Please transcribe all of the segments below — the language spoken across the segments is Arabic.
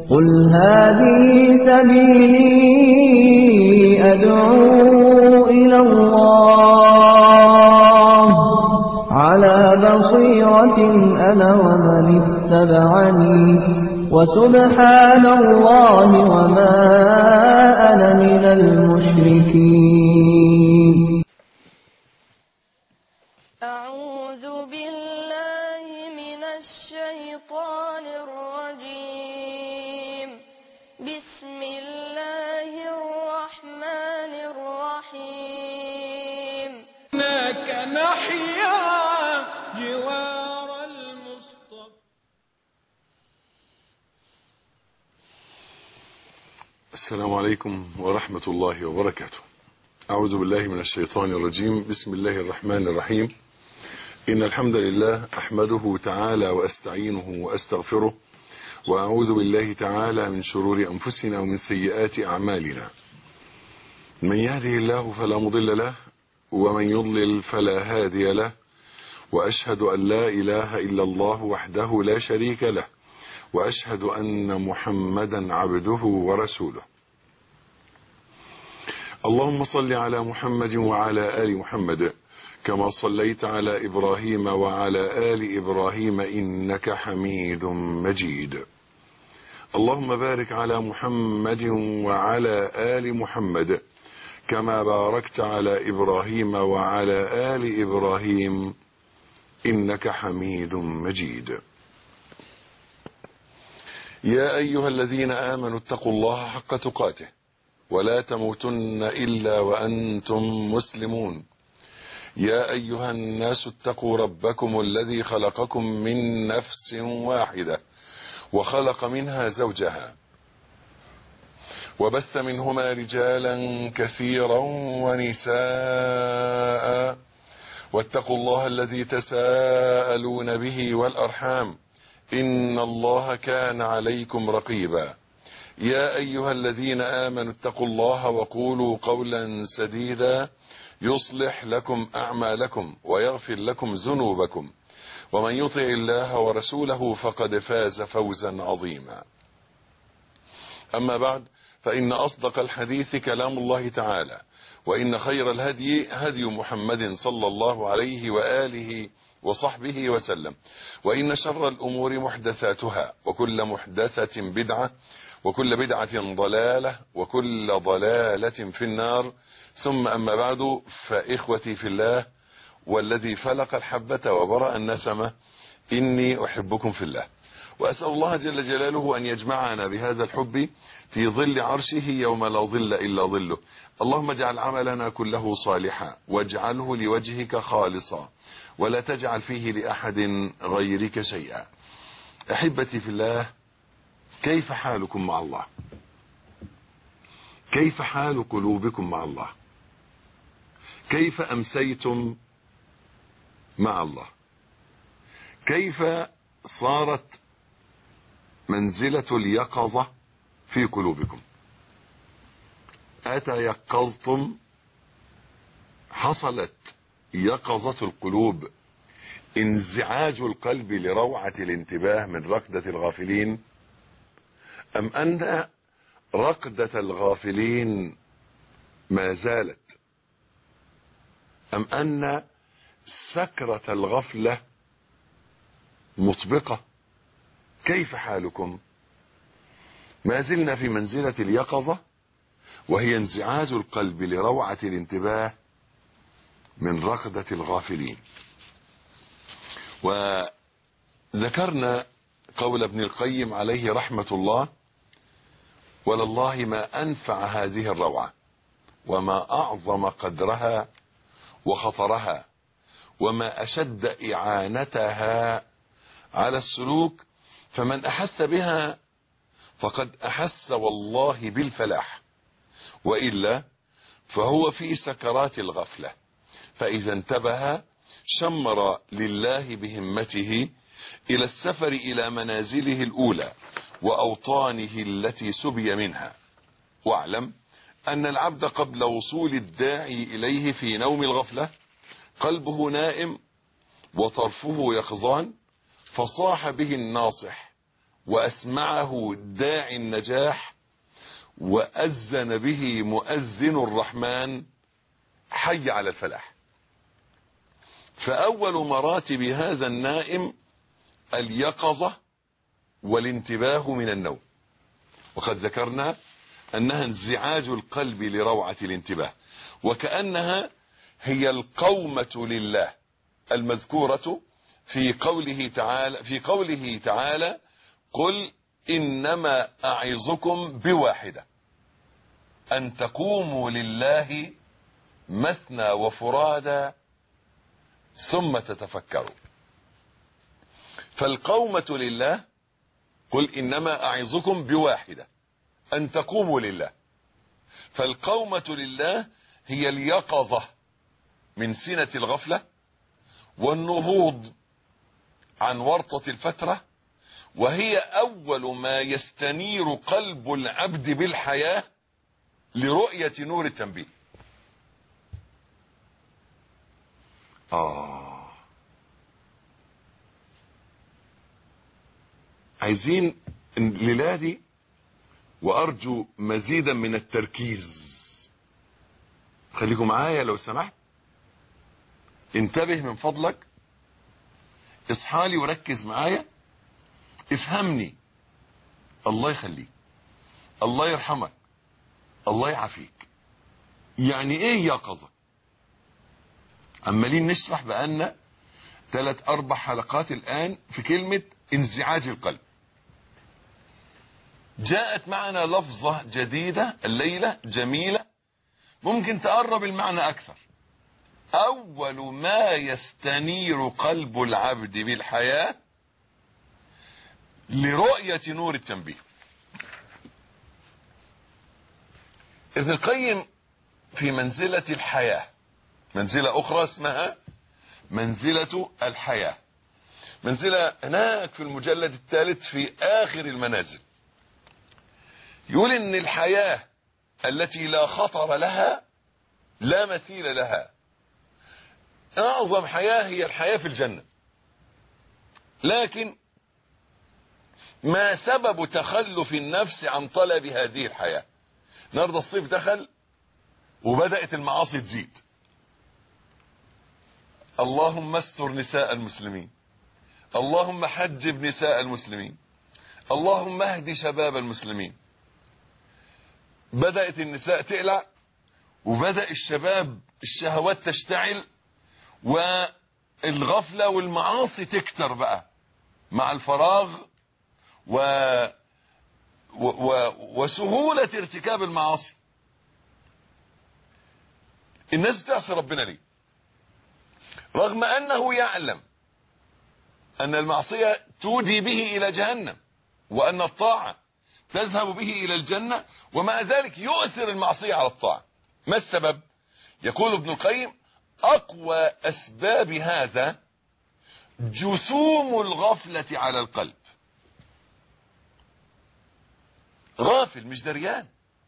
قل هذه سبيلي أدعو إلى الله على بصيرة أنا ومن اتبعني وسبحان الله وما أنا من المشركين. أعوذ بالله من الشيطان الرجيم. بسم الله الرحمن الرحيم. هناك نحيا جوار المصطفى. السلام عليكم ورحمة الله وبركاته. أعوذ بالله من الشيطان الرجيم. بسم الله الرحمن الرحيم. إن الحمد لله أحمده تعالى وأستعينه وأستغفره، وأعوذ بالله تعالى من شرور أنفسنا ومن سيئات أعمالنا. من يهده الله فلا مضل له، ومن يضلل فلا هادي له، وأشهد أن لا إله إلا الله وحده لا شريك له، وأشهد أن محمدا عبده ورسوله. اللهم صل على محمد وعلى آل محمد كما صليت على إبراهيم وعلى آل إبراهيم إنك حميد مجيد. اللهم بارك على محمد وعلى آل محمد كما باركت على إبراهيم وعلى آل إبراهيم إنك حميد مجيد. يا أيها الذين آمنوا اتقوا الله حق تقاته ولا تموتن إلا وأنتم مسلمون. يا أيها الناس اتقوا ربكم الذي خلقكم من نفس واحدة وخلق منها زوجها وبث منهما رجالا كثيرا ونساء، واتقوا الله الذي تساءلون به والأرحام إن الله كان عليكم رقيبا. يا أيها الذين آمنوا اتقوا الله وقولوا قولا سديدا يصلح لكم أعمالكم ويغفر لكم ذنوبكم، ومن يطع الله ورسوله فقد فاز فوزا عظيما. أما بعد، فإن أصدق الحديث كلام الله تعالى، وإن خير الهدي هدي محمد صلى الله عليه وآله وصحبه وسلم، وإن شر الأمور محدثاتها، وكل محدثة بدعة، وكل بدعة ضلالة، وكل ضلالة في النار. ثم أما بعد، فإخوتي في الله والذي فلق الحبة وبرأ النسمة، إني أحبكم في الله، وأسأل الله جل جلاله أن يجمعنا بهذا الحب في ظل عرشه يوم لا ظل إلا ظله. اللهم اجعل عملنا كله صالحا، واجعله لوجهك خالصا، ولا تجعل فيه لأحد غيرك شيئا. أحبتي في الله، كيف حالكم مع الله؟ كيف حال قلوبكم مع الله؟ كيف أمسيتم مع الله؟ كيف صارت منزلة اليقظة في قلوبكم؟ أتيقظتم؟ حصلت يقظة القلوب، انزعاج القلب لروعة الانتباه من ركضة الغافلين، أم أن ركضة الغافلين ما زالت، أم أن سكرة الغفلة مطبقة؟ كيف حالكم؟ ما زلنا في منزلة اليقظة، وهي انزعاج القلب لروعة الانتباه من ركضة الغافلين. وذكرنا قول ابن القيم عليه رحمة الله: ولله ما أنفع هذه الروعة، وما أعظم قدرها وخطرها، وما أشد إعانتها على السلوك، فمن أحس بها فقد أحس والله بالفلاح، وإلا فهو في سكرات الغفلة. فإذا انتبه شمر لله بهمته إلى السفر إلى منازله الأولى وأوطانه التي سبي منها. واعلم أن العبد قبل وصول الداعي إليه في نوم الغفلة قلبه نائم وطرفه يقظان، فصاح به الناصح وأسمعه داعي النجاح وأذن به مؤذن الرحمن حي على الفلاح. فأول مراتب هذا النائم اليقظة والانتباه من النوم، وقد ذكرنا أنها انزعاج القلب لروعة الانتباه، وكأنها هي القومة لله المذكورة في قوله تعالى قل إنما أعظكم بواحدة أن تقوموا لله مثنى وفرادا ثم تتفكروا. فالقومة لله قل إنما أعظكم بواحدة أن تقوموا لله. فالقومة لله هي اليقظة من سنة الغفلة والنهوض عن ورطة الفترة، وهي أول ما يستنير قلب العبد بالحياة لرؤية نور التنبيه. عايزين الليلة دي، وأرجو مزيدا من التركيز، خليكم معايا لو سمحت، انتبه من فضلك، اصحالي وركز معايا، افهمني، الله يخليك، الله يرحمك، الله يعافيك. يعني ايه يقظة؟ عمالين نشرح بقالنا 3-4 حلقات الآن في كلمة انزعاج القلب. جاءت معنا لفظة جديدة الليلة جميلة ممكن تقرب المعنى أكثر. أول ما يستنير قلب العبد بالحياة لرؤية نور التنبيه. ابن القيم في منزلة الحياة، منزلة أخرى اسمها منزلة الحياة، منزلة هناك في المجلد الثالث في آخر المنازل، يقول إن الحياة التي لا خطر لها لا مثيل لها، أعظم حياة هي الحياة في الجنة. لكن ما سبب تخلف النفس عن طلب هذه الحياة؟ النهارده الصيف دخل وبدأت المعاصي تزيد. اللهم استر نساء المسلمين، اللهم حجب نساء المسلمين، اللهم اهد شباب المسلمين. بدأت النساء تقلع، وبدأ الشباب الشهوات تشتعل، والغفلة والمعاصي تكتر بقى مع الفراغ وسهولة ارتكاب المعاصي. الناس بتعصي ربنا ليه؟ رغم أنه يعلم أن المعصية تودي به إلى جهنم، وأن الطاعة تذهب به إلى الجنة، ومع ذلك يؤثر المعصية على الطاعة. ما السبب؟ يقول ابن القيم أقوى أسباب هذا جسوم الغفلة على القلب. غافل، مش دريان،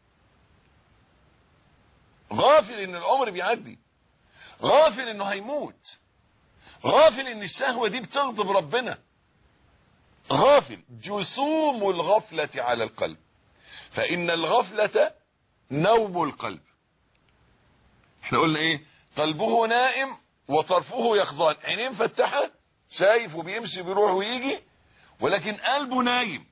غافل ان العمر بيعدي، غافل انه هيموت، غافل ان الشهوة دي بتغضب ربنا، غافل. جسوم الغفلة على القلب، فإن الغفلة نوم القلب. احنا قلنا ايه؟ قلبه نائم وطرفه يقظان، عينيه مفتحة شايف وبيمشي بيروح ويجي، ولكن قلبه نايم.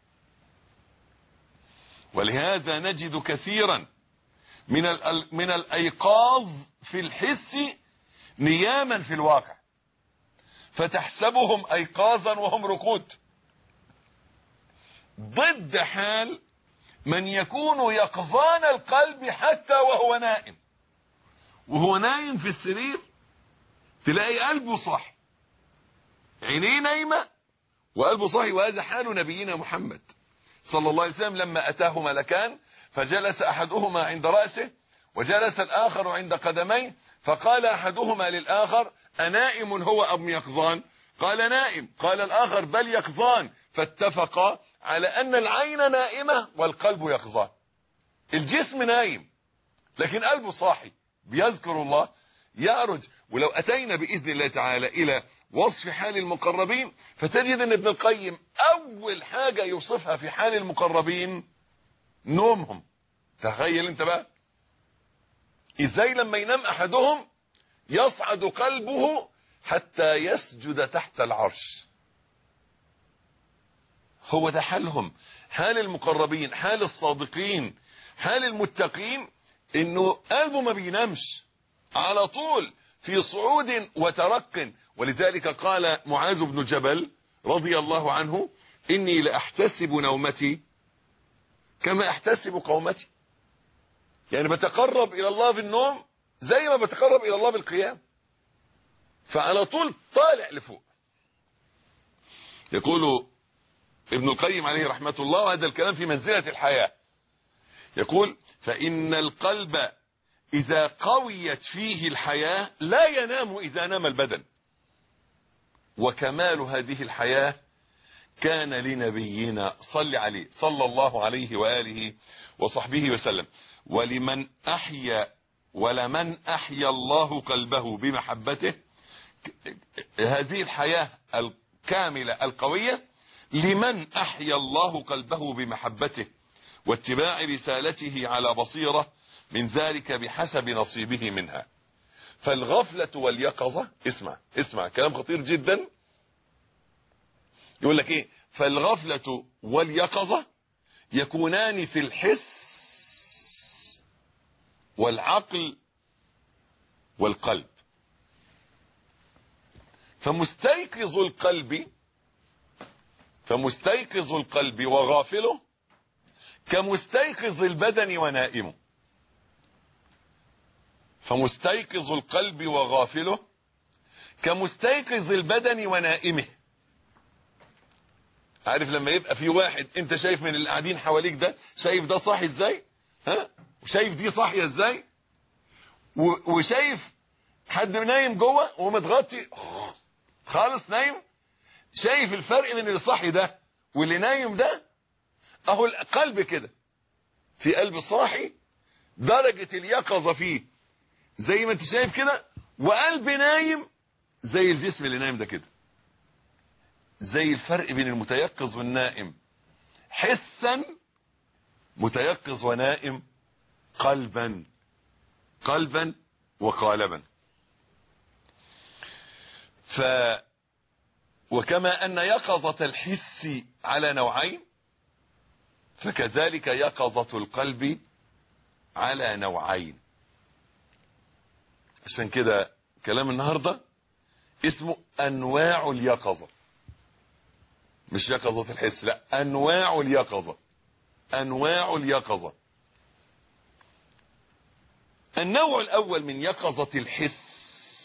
ولهذا نجد كثيرا من الأيقاظ في الحس نياما في الواقع، فتحسبهم أيقاظا وهم رقود، ضد حال من يكون يقظان القلب حتى وهو نائم. وهو نايم في السرير تلاقي قلبه صاحي، عينيه نايمة وقلبه صاحي. وهذا حال نبينا محمد صلى الله عليه وسلم لما أتاه ملكان، فجلس أحدهما عند رأسه وجلس الآخر عند قدميه، فقال أحدهما للآخر أنائم هو أم يقظان؟ قال نائم. قال الآخر بل يقظان. فاتفقا على أن العين نائمة والقلب يقظان. الجسم نايم لكن قلبه صاحي، بيذكر الله، يعرج. ولو أتينا بإذن الله تعالى إلى وصف حال المقربين فتجد أن ابن القيم أول حاجة يوصفها في حال المقربين نومهم. تخيل انت بقى ازاي لما ينام احدهم يصعد قلبه حتى يسجد تحت العرش. هو ده حالهم، حال المقربين، حال الصادقين، حال المتقين، انه قلبه ما بينامش، على طول في صعود وترق. ولذلك قال معاذ بن جبل رضي الله عنه: إني لأحتسب نومتي كما أحتسب قومتي. يعني بتقرب إلى الله بالنوم زي ما بتقرب إلى الله بالقيام، فعلى طول طالع لفوق. يقول ابن القيم عليه رحمة الله، وهذا الكلام في منزلة الحياة، يقول: فإن القلب إذا قويت فيه الحياة لا ينام إذا نام البدن. وكمال هذه الحياة كان لنبينا صل عليه صلى الله عليه وآله وصحبه وسلم: ولمن أحيا الله قلبه بمحبته. هذه الحياة الكاملة القوية لمن أحيا الله قلبه بمحبته واتباع رسالته على بصيرة من ذلك بحسب نصيبه منها. فالغفلة واليقظة، اسمع كلام خطير جدا، يقول لك ايه: فالغفلة واليقظة يكونان في الحس والعقل والقلب. فمستيقظ القلب وغافله كمستيقظ البدن ونائمه. فمستيقظ القلب وغافله كمستيقظ البدن ونائمه. عارف لما يبقى في واحد انت شايف من اللي قاعدين حواليك ده، شايف ده صاحي ازاي، وشايف دي صاحيه ازاي، وشايف حد نايم جوه ومتغطي خالص نايم، شايف الفرق بين اللي صاحي ده واللي نايم ده. اهو القلب كده، في قلب صاحي درجة اليقظة فيه زي ما انت شايف كده، وقلب نايم زي الجسم اللي نايم ده كده. زي الفرق بين المتيقظ والنائم حسا، متيقظ ونائم قلبا وقالبا. وكما أن يقظة الحس على نوعين، فكذلك يقظة القلب على نوعين. عشان كده كلام النهاردة اسمه أنواع اليقظة، مش يقظة الحس، لا، أنواع اليقظة. النوع الأول من يقظة الحس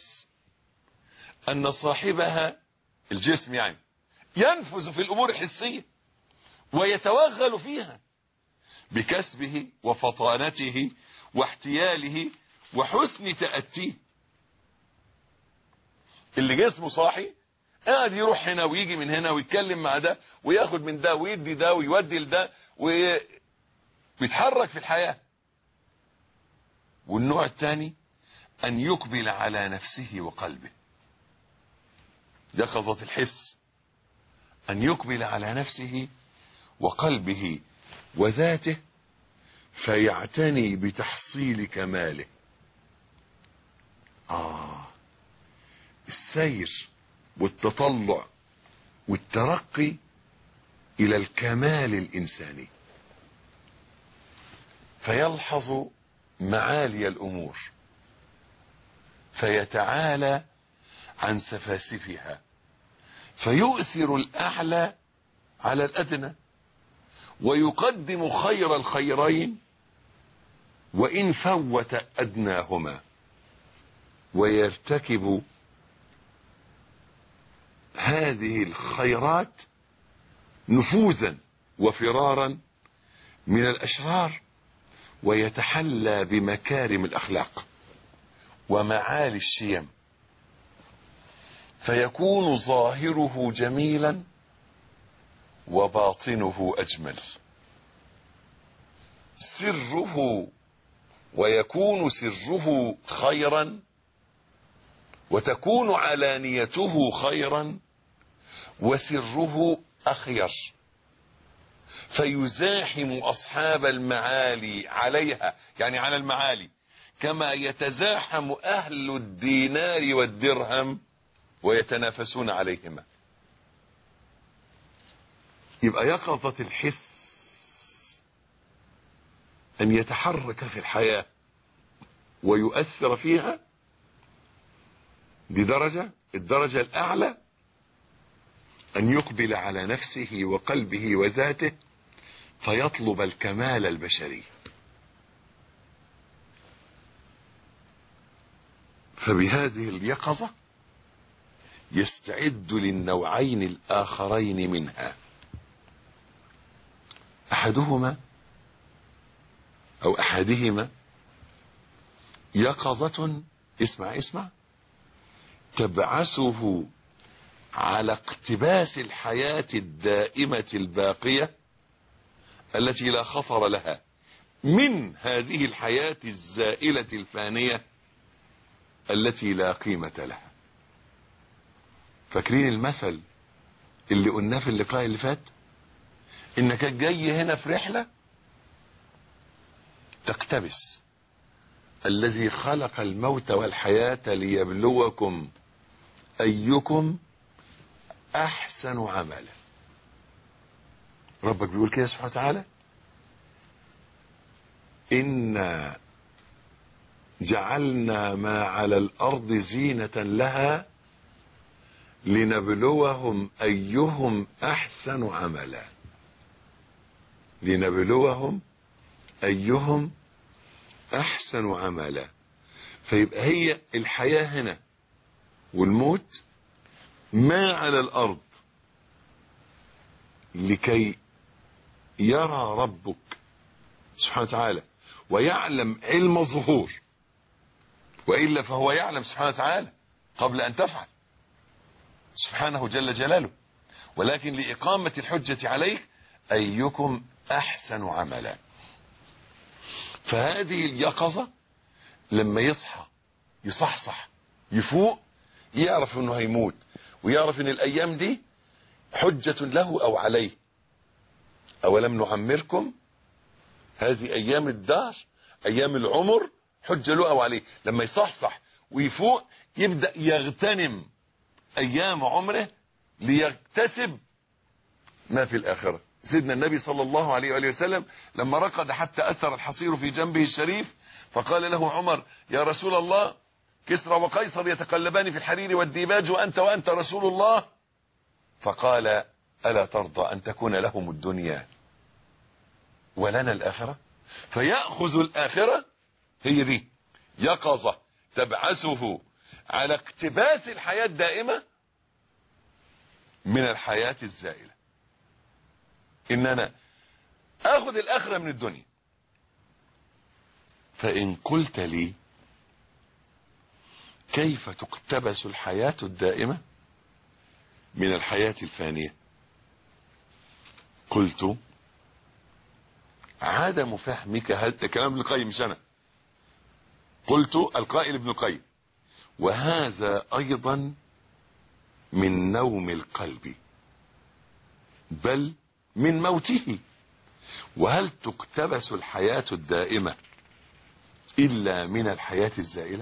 أن صاحبها الجسم يعني ينفذ في الأمور الحسية ويتوغل فيها بكسبه وفطانته واحتياله وحسن تأتيه. اللي جسمه صاحي قاعد يروح هنا ويجي من هنا ويتكلم مع ده وياخد من ده ويدي ده ويودي لده ويتحرك في الحياة. والنوع الثاني أن يقبل على نفسه وقلبه. يقظة الحس أن يقبل على نفسه وقلبه وذاته فيعتني بتحصيل كماله. السير والتطلع والترقي إلى الكمال الإنساني، فيلحظ معالي الأمور فيتعالى عن سفاسفها، فيؤثر الأعلى على الأدنى، ويقدم خير الخيرين وإن فوت أدناهما، ويرتكب هذه الخيرات نفوذا وفرارا من الأشرار، ويتحلى بمكارم الأخلاق ومعالي الشيم، فيكون ظاهره جميلا وباطنه أجمل. ويكون سره خيرا وتكون علانيته خيرا وسره أخير، فيزاحم أصحاب المعالي عليها، يعني على المعالي، كما يتزاحم أهل الدينار والدرهم ويتنافسون عليهما. يبقى يقظة الحس أن يتحرك في الحياة ويؤثر فيها، دي الدرجة الأعلى، أن يقبل على نفسه وقلبه وذاته فيطلب الكمال البشري. فبهذه اليقظة يستعد للنوعين الآخرين منها، أحدهما أو أحدهما يقظة، اسمع، تبعثه على اقتباس الحياة الدائمة الباقية التي لا خطر لها من هذه الحياة الزائلة الفانية التي لا قيمة لها. فاكرين المثل اللي قلناه في اللقاء اللي فات؟ انك جاي هنا في رحلة تقتبس الذي خلق الموت والحياة ليبلوكم أيكم أحسن عملا. ربك بيقول كده سبحانه وتعالى: إنا جعلنا ما على الأرض زينة لها لنبلوهم أيهم أحسن عملا. لنبلوهم أيهم أحسن عملا. فيبقى هي الحياة هنا والموت ما على الأرض لكي يرى ربك سبحانه وتعالى ويعلم علم الظهور، وإلا فهو يعلم سبحانه وتعالى قبل أن تفعل سبحانه جل جلاله، ولكن لإقامة الحجة عليك أيكم أحسن عملا. فهذه اليقظة لما يصحى يصحصح يفوق يعرف انه هيموت، ويعرف ان الايام دي حجة له او عليه. اولم نعمركم، هذه ايام الدهر ايام العمر حجة له او عليه. لما يصحصح ويفوق يبدأ يغتنم ايام عمره ليكتسب ما في الاخرة. سيدنا النبي صلى الله عليه وآله وسلم لما رقد حتى أثر الحصير في جنبه الشريف، فقال له عمر: يا رسول الله، كسرى وقيصر يتقلبان في الحرير والديباج وأنت رسول الله. فقال: ألا ترضى أن تكون لهم الدنيا ولنا الآخرة؟ فيأخذ الآخرة، هي دي يقظة تبعثه على اقتباس الحياة الدائمة من الحياة الزائلة. إن أنا أخذ الآخرة من الدنيا. فإن قلت لي كيف تقتبس الحياة الدائمة من الحياة الفانية؟ قلت: عدم فهمك هذا كلام ابن القيم مش أنا، قلت القائل ابن القيم: وهذا أيضا من نوم القلب بل من موته. وهل تقتبس الحياة الدائمة إلا من الحياة الزائلة؟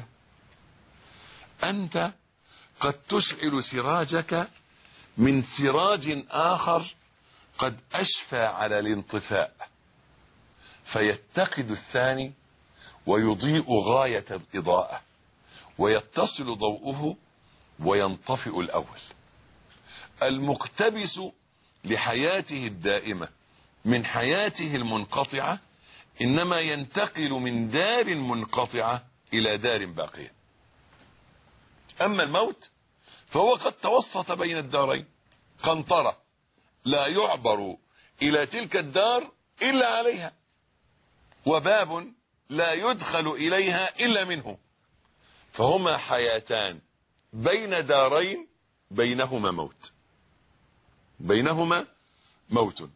أنت قد تشعل سراجك من سراج آخر قد أشفى على الانطفاء، فيتقد الثاني ويضيء غاية الإضاءة ويتصل ضوءه وينطفئ الأول. المقتبس لحياته الدائمة من حياته المنقطعة إنما ينتقل من دار منقطعة إلى دار باقية. أما الموت فهو قد توسط بين الدارين، قنطرة لا يعبر إلى تلك الدار إلا عليها، وباب لا يدخل إليها إلا منه. فهما حياتان بين دارين بينهما موت، بينهما موت.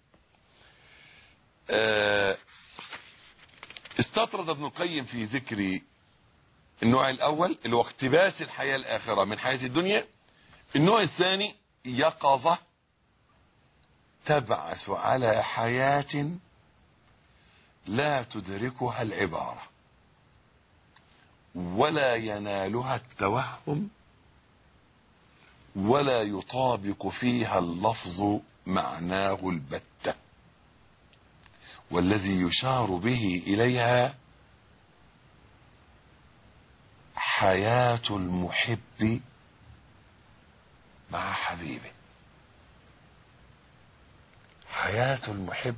استطرد ابن القيم في ذكر النوع الاول اللي هو اقتباس الحياة الاخرة من حياة الدنيا. النوع الثاني يقظة تبعث على حياة لا تدركها العبارة ولا ينالها التوهم ولا يطابق فيها اللفظ معناه البتة، والذي يشار به إليها حياة المحب مع حبيبه. حياة المحب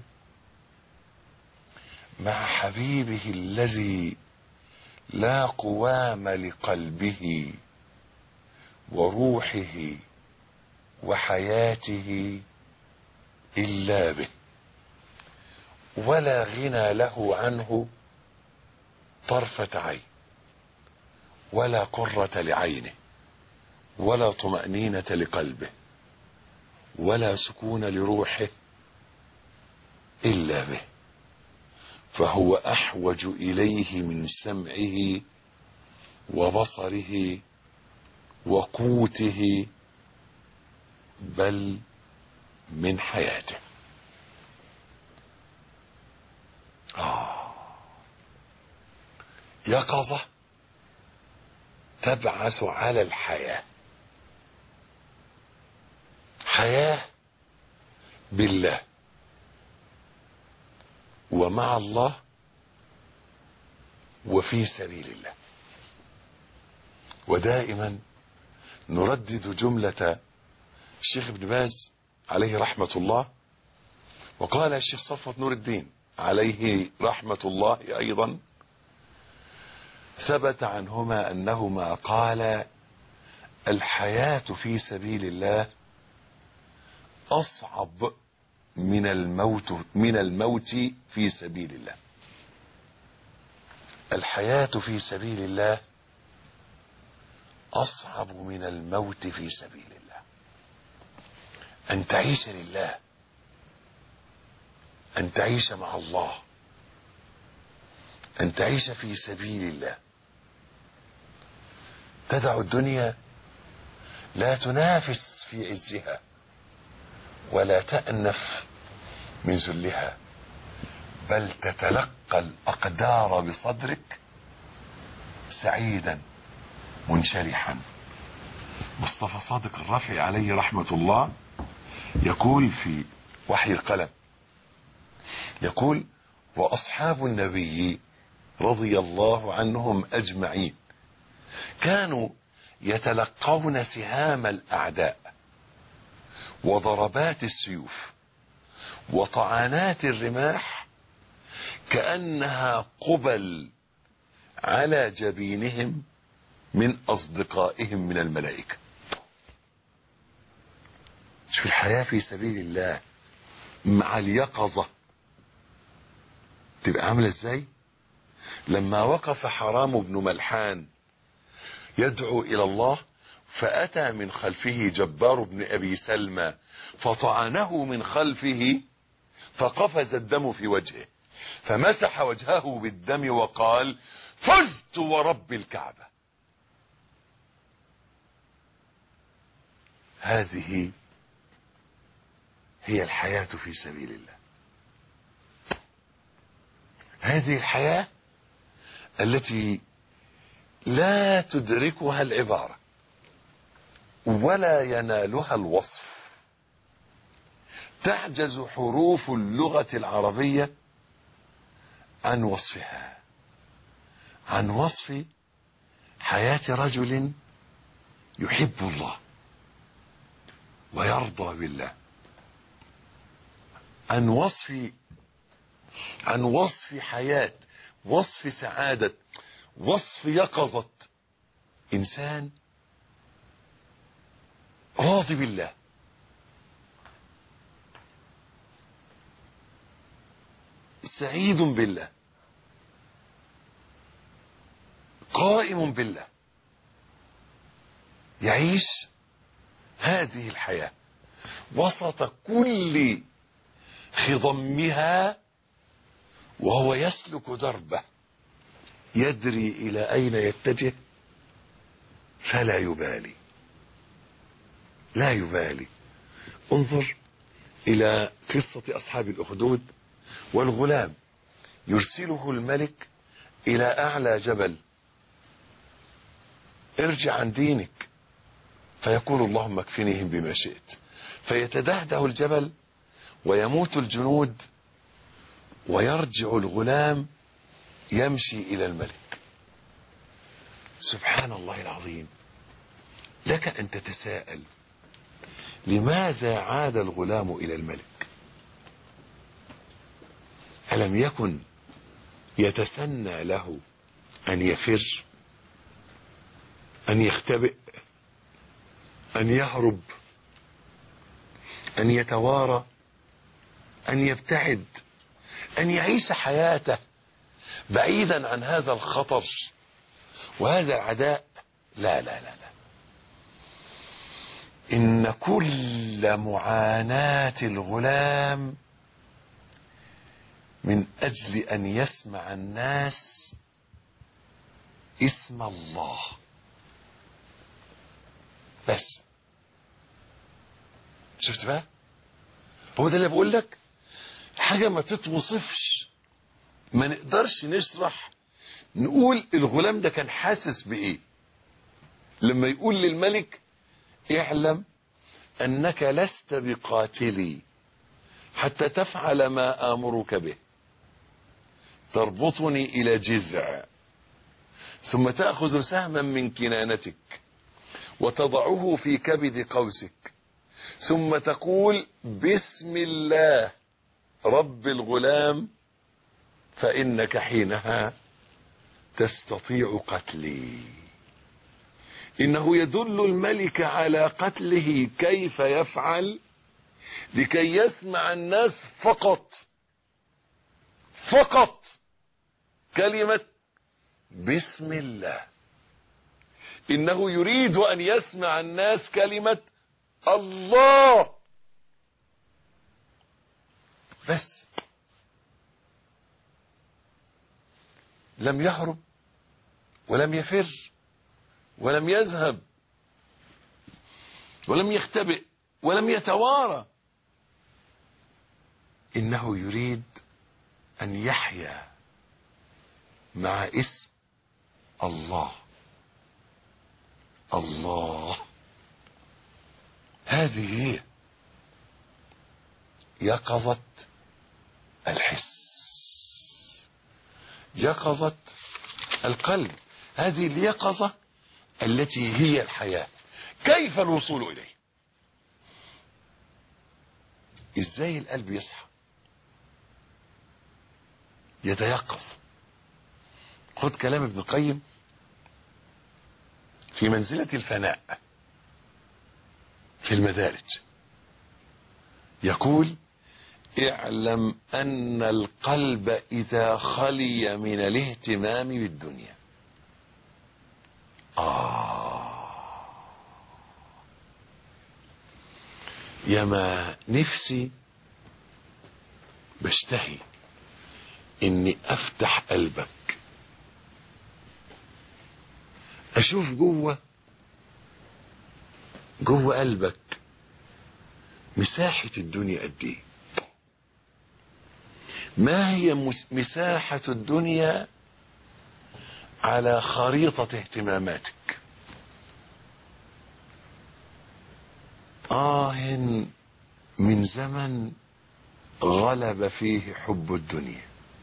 مع حبيبه الذي لا قوام لقلبه وروحه وحياته إلا به، ولا غنى له عنه طرفة عين، ولا قرة لعينه، ولا طمأنينة لقلبه، ولا سكون لروحه إلا به، فهو أحوج إليه من سمعه وبصره وقوته بل من حياته. يقظة تبعث على الحياة، حياة بالله ومع الله وفي سبيل الله. ودائما نردد جملة الشيخ ابن باز عليه رحمة الله، وقال الشيخ صفوت نور الدين عليه رحمة الله أيضا، ثبت عنهما أنهما قال: الحياة في سبيل الله أصعب من الموت في سبيل الله. الحياة في سبيل الله أصعب من الموت في سبيل الله. أن تعيش لله، أن تعيش مع الله، أن تعيش في سبيل الله، تدع الدنيا لا تنافس في عزها ولا تأنف من ذلها، بل تتلقى الأقدار بصدرك سعيدا منشرحا. مصطفى صادق الرافعي عليه رحمة الله يقول في وحي القلم، يقول: وأصحاب النبي رضي الله عنهم أجمعين كانوا يتلقون سهام الأعداء وضربات السيوف وطعنات الرماح كأنها قبل على جبينهم من أصدقائهم من الملائكة. شوف الحياة في سبيل الله مع اليقظة تبقى عاملة ازاي. لما وقف حرام بن ملحان يدعو إلى الله، فأتى من خلفه جبار بن أبي سلمى فطعنه من خلفه فقفز الدم في وجهه، فمسح وجهه بالدم وقال: فزت ورب الكعبة. هذه هي الحياة في سبيل الله. هذه الحياة التي لا تدركها العبارة ولا ينالها الوصف. تعجز حروف اللغة العربية عن وصفها، عن وصف حياة رجل يحب الله ويرضى بالله، عن وصف حياة، وصف سعادة، وصف يقظة إنسان راضي بالله، سعيد بالله، قائم بالله، يعيش هذه الحياة وسط كل خضمها وهو يسلك دربه يدري إلى أين يتجه فلا يبالي، لا يبالي. انظر إلى قصة أصحاب الأخدود والغلام يرسله الملك إلى أعلى جبل، ارجع عن دينك، فيقول اللهم اكفنيهم بما شئت، فيتدهده الجبل ويموت الجنود ويرجع الغلام يمشي إلى الملك. سبحان الله العظيم. لك أن تتساءل لماذا عاد الغلام إلى الملك؟ ألم يكن يتسنى له أن يفر، أن يختبئ، أن يهرب، أن يتوارى، أن يبتعد، أن يعيش حياته بعيدا عن هذا الخطر وهذا العداء؟ لا لا لا لا. إن كل معاناة الغلام من أجل أن يسمع الناس اسم الله بس. شفت بقى؟ هو ده اللي بقول لك، حاجة ما تتوصفش، ما نقدرش نشرح. نقول الغلام ده كان حاسس بإيه لما يقول للملك اعلم أنك لست بقاتلي حتى تفعل ما آمرك به، تربطني إلى جذع ثم تأخذ سهما من كنانتك وتضعه في كبد قوسك ثم تقول بسم الله رب الغلام فإنك حينها تستطيع قتلي. إنه يدل الملك على قتله كيف يفعل لكي يسمع الناس فقط كلمة بسم الله. إنه يريد أن يسمع الناس كلمة الله بس. لم يهرب ولم يفر ولم يذهب ولم يختبئ ولم يتوارى. إنه يريد أن يحيا مع اسم الله. الله هذه هي يقظة الحس، يقظة القلب. هذه اليقظة التي هي الحياة. كيف الوصول إليه؟ إزاي القلب يصحى يتيقظ؟ خذ كلام ابن القيم في منزلة الفناء في المدارج، يقول اعلم أن القلب إذا خلي من الاهتمام بالدنيا ياما نفسي بشتهي اني افتح قلبك اشوف جوه قلبك مساحة الدنيا قد ايه. ما هي مساحة الدنيا على خريطة اهتماماتك؟ من زمن غلب فيه حب الدنيا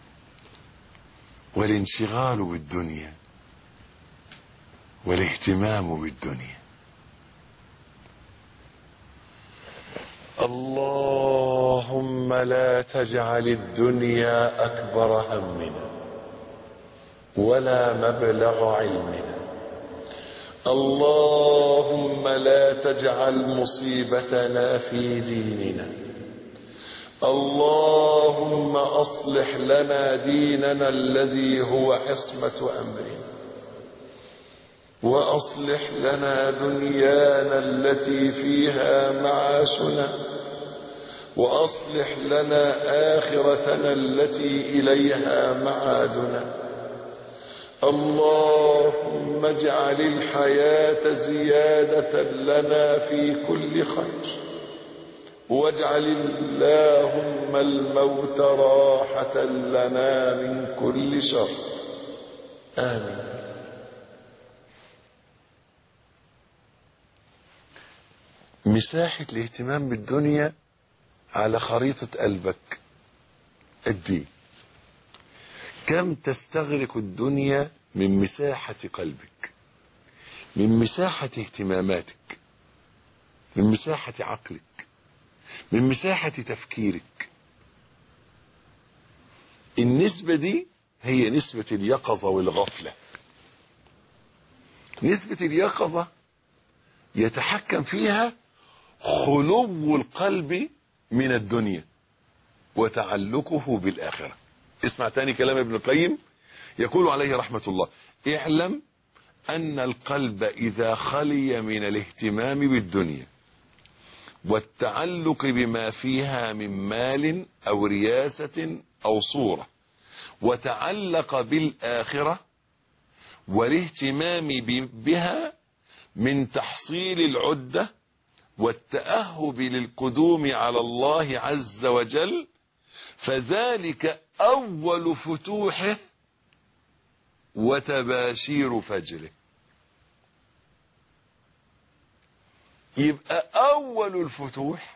والانشغال بالدنيا والاهتمام بالدنيا. اللهم لا تجعل الدنيا أكبر همنا ولا مبلغ علمنا. اللهم لا تجعل مصيبتنا في ديننا. اللهم أصلح لنا ديننا الذي هو عصمة أمرنا، وأصلح لنا دنيانا التي فيها معاشنا، وأصلح لنا آخرتنا التي إليها معادنا. اللهم اجعل الحياة زيادة لنا في كل خير، واجعل اللهم الموت راحة لنا من كل شر. آمين. مساحة الاهتمام بالدنيا على خريطة قلبك قد ايه؟ كم تستغرق الدنيا من مساحة قلبك، من مساحة اهتماماتك، من مساحة عقلك، من مساحة تفكيرك؟ النسبة دي هي نسبة اليقظة والغفلة. نسبة اليقظة يتحكم فيها خلو القلب من الدنيا وتعلقه بالآخرة. اسمع تاني كلام ابن القيم، يقول عليه رحمة الله: اعلم أن القلب إذا خلي من الاهتمام بالدنيا والتعلق بما فيها من مال أو رياسة أو صورة، وتعلق بالآخرة والاهتمام بها من تحصيل العدة والتأهب للقدوم على الله عز وجل، فذلك أول فتوحه وتباشير فجره. يبقى أول الفتوح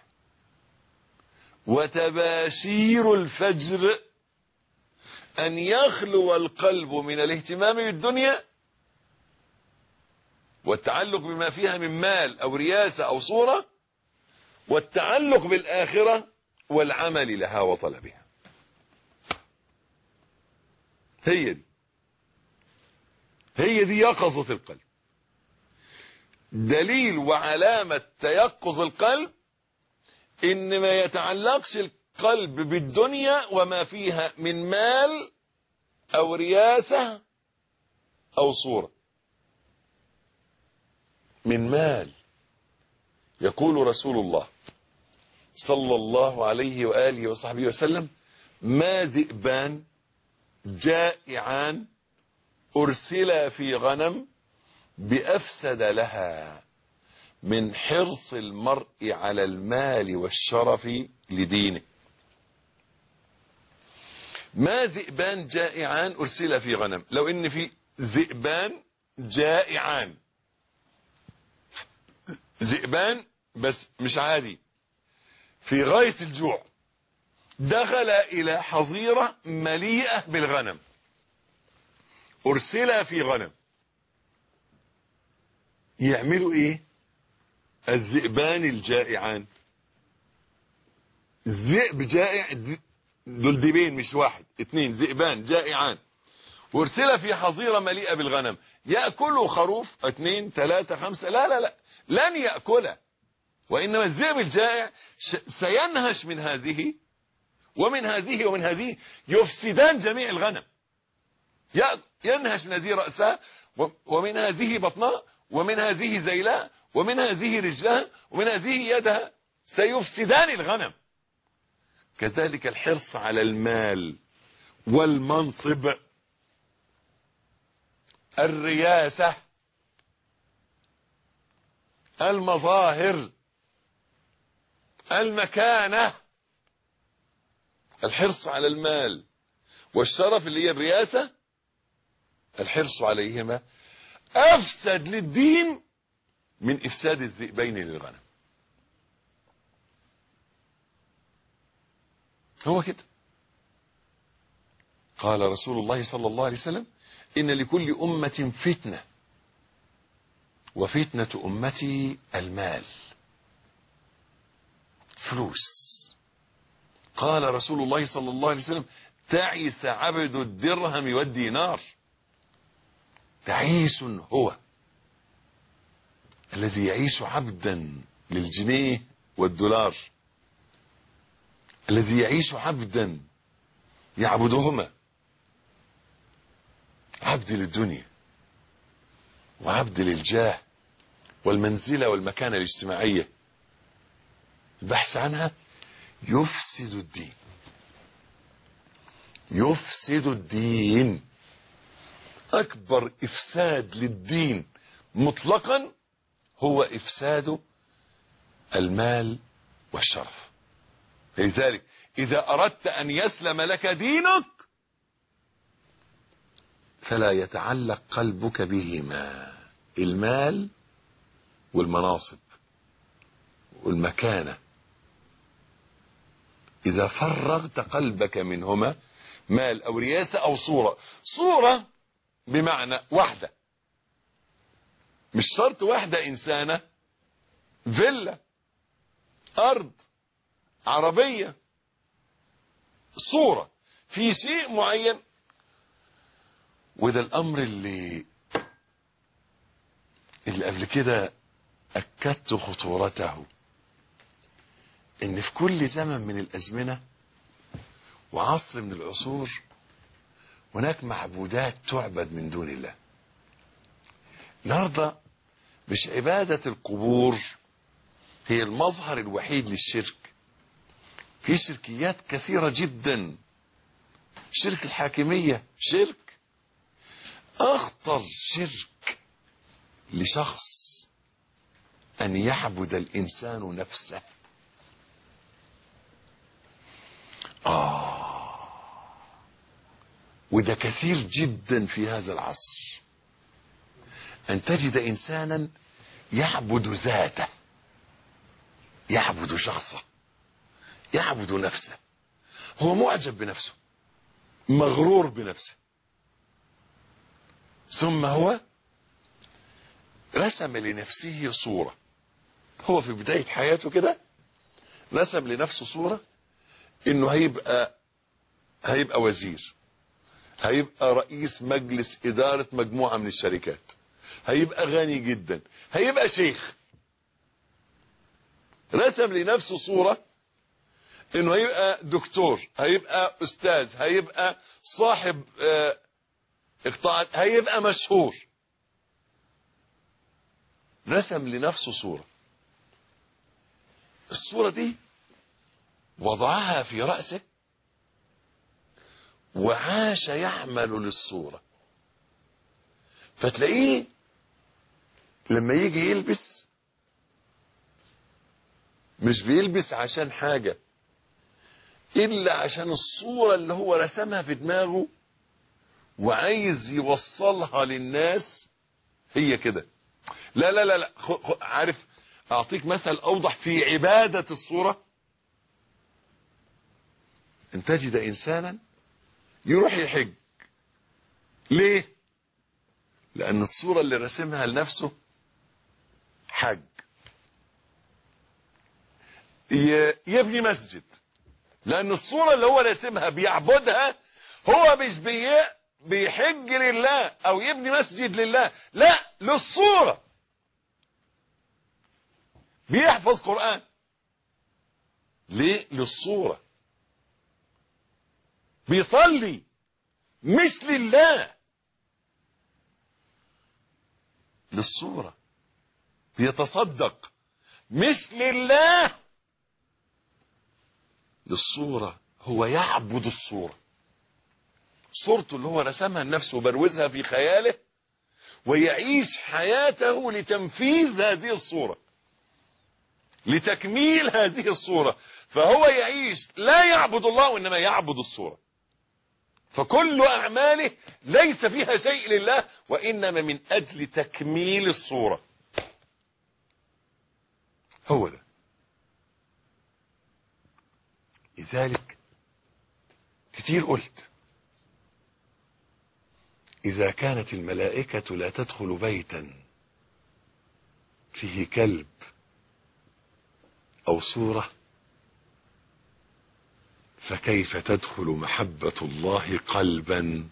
وتباشير الفجر أن يخلو القلب من الاهتمام بالدنيا والتعلق بما فيها من مال أو رياسة أو صورة، والتعلق بالآخرة والعمل لها وطلبها. هي دي يقظة القلب. دليل وعلامة تيقظ القلب إن ما يتعلقش القلب بالدنيا وما فيها من مال أو رياسة أو صورة. من مال، يقول رسول الله صلى الله عليه وآله وصحبه وسلم: ما ذئبان جائعان أرسلا في غنم بأفسد لها من حرص المرء على المال والشرف لدينه. ما ذئبان جائعان أرسلا في غنم، لو إن في ذئبان جائعان، ذئبان بس مش عادي، في غاية الجوع، دخل إلى حظيرة مليئة بالغنم، أرسلا في غنم، يعملوا إيه الذئبان الجائعان؟ الذئب جائع، دول ذئبين مش واحد، اتنين ذئبان جائعان وارسل في حظيرة مليئة بالغنم، يأكلوا خروف 2 3 5؟ لا لن يأكله، وإنما الذئب الجائع سينهش من هذه ومن هذه ومن هذه، يفسدان جميع الغنم. ينهش من هذه رأسها، ومن هذه بطنها، ومن هذه ذيلها، ومن هذه رجلها، ومن هذه يدها، سيفسدان الغنم. كذلك الحرص على المال والمنصب، الرياسة، المظاهر، المكانة، الحرص على المال والشرف اللي هي الرياسة، الحرص عليهما أفسد للدين من إفساد الذئبين للغنم. هو كده. قال رسول الله صلى الله عليه وسلم: إن لكل أمة فتنة، وفتنة أمتي المال، فلوس. قال رسول الله صلى الله عليه وسلم: تعس عبد الدرهم والدينار. تعيس هو الذي يعيش عبدا للجنيه والدولار، الذي يعيش عبدا يعبدهما، عبد للدنيا وعبد للجاه والمنزلة والمكانة الاجتماعية. البحث عنها يفسد الدين، يفسد الدين. اكبر افساد للدين مطلقا هو افساد المال والشرف. لذلك اذا اردت ان يسلم لك دينك فلا يتعلق قلبك بهما، المال والمناصب والمكانة. إذا فرغت قلبك منهما، مال أو رياسة أو صورة بمعنى واحدة، مش شرط واحدة إنسانة، فيلا، أرض، عربية، صورة في شيء معين. وده الأمر اللي قبل كده أكدت خطورته، إن في كل زمن من الأزمنة وعصر من العصور هناك معبودات تعبد من دون الله. النهارده مش عبادة القبور هي المظهر الوحيد للشرك، في شركيات كثيرة جدا. شرك الحاكمية شرك، أخطر شرك لشخص أن يعبد الإنسان نفسه. وده كثير جدا في هذا العصر، أن تجد إنسانا يعبد ذاته، يعبد شخصه، يعبد نفسه. هو معجب بنفسه، مغرور بنفسه، ثم هو رسم لنفسه صورة. هو في بداية حياته كده رسم لنفسه صورة انه هيبقى وزير، هيبقى رئيس مجلس إدارة مجموعة من الشركات، هيبقى غني جدا، هيبقى شيخ. رسم لنفسه صورة انه هيبقى دكتور، هيبقى استاذ، هيبقى صاحب اقطاعات، هيبقى مشهور. رسم لنفسه صورة، الصورة دي وضعها في رأسه وعاش يعمل للصورة. فتلاقيه لما يجي يلبس مش بيلبس عشان حاجة إلا عشان الصورة اللي هو رسمها في دماغه وعايز يوصلها للناس. هي كده. لا لا لا لا، عارف أعطيك مثل أوضح في عبادة الصورة. أن تجد إنسانا يروح يحج. ليه؟ لأن الصورة اللي رسمها لنفسه حج. يبني مسجد، لأن الصورة اللي هو رسمها بيعبدها. هو مش بيحج لله أو يبني مسجد لله، لا، للصورة. بيحفظ قرآن ليه؟ للصورة. بيصلي مش لله، للصورة. بيتصدق مش لله، للصورة. هو يعبد الصورة، صورته اللي هو رسمها لنفسه وبروزها في خياله، ويعيش حياته لتنفيذ هذه الصورة، لتكميل هذه الصورة. فهو يعيش لا يعبد الله وإنما يعبد الصورة. فكل أعماله ليس فيها شيء لله وإنما من أجل تكميل الصورة. هو ده. لذلك كتير قلت إذا كانت الملائكة لا تدخل بيتا فيه كلب أو صورة، فكيف تدخل محبة الله قلبا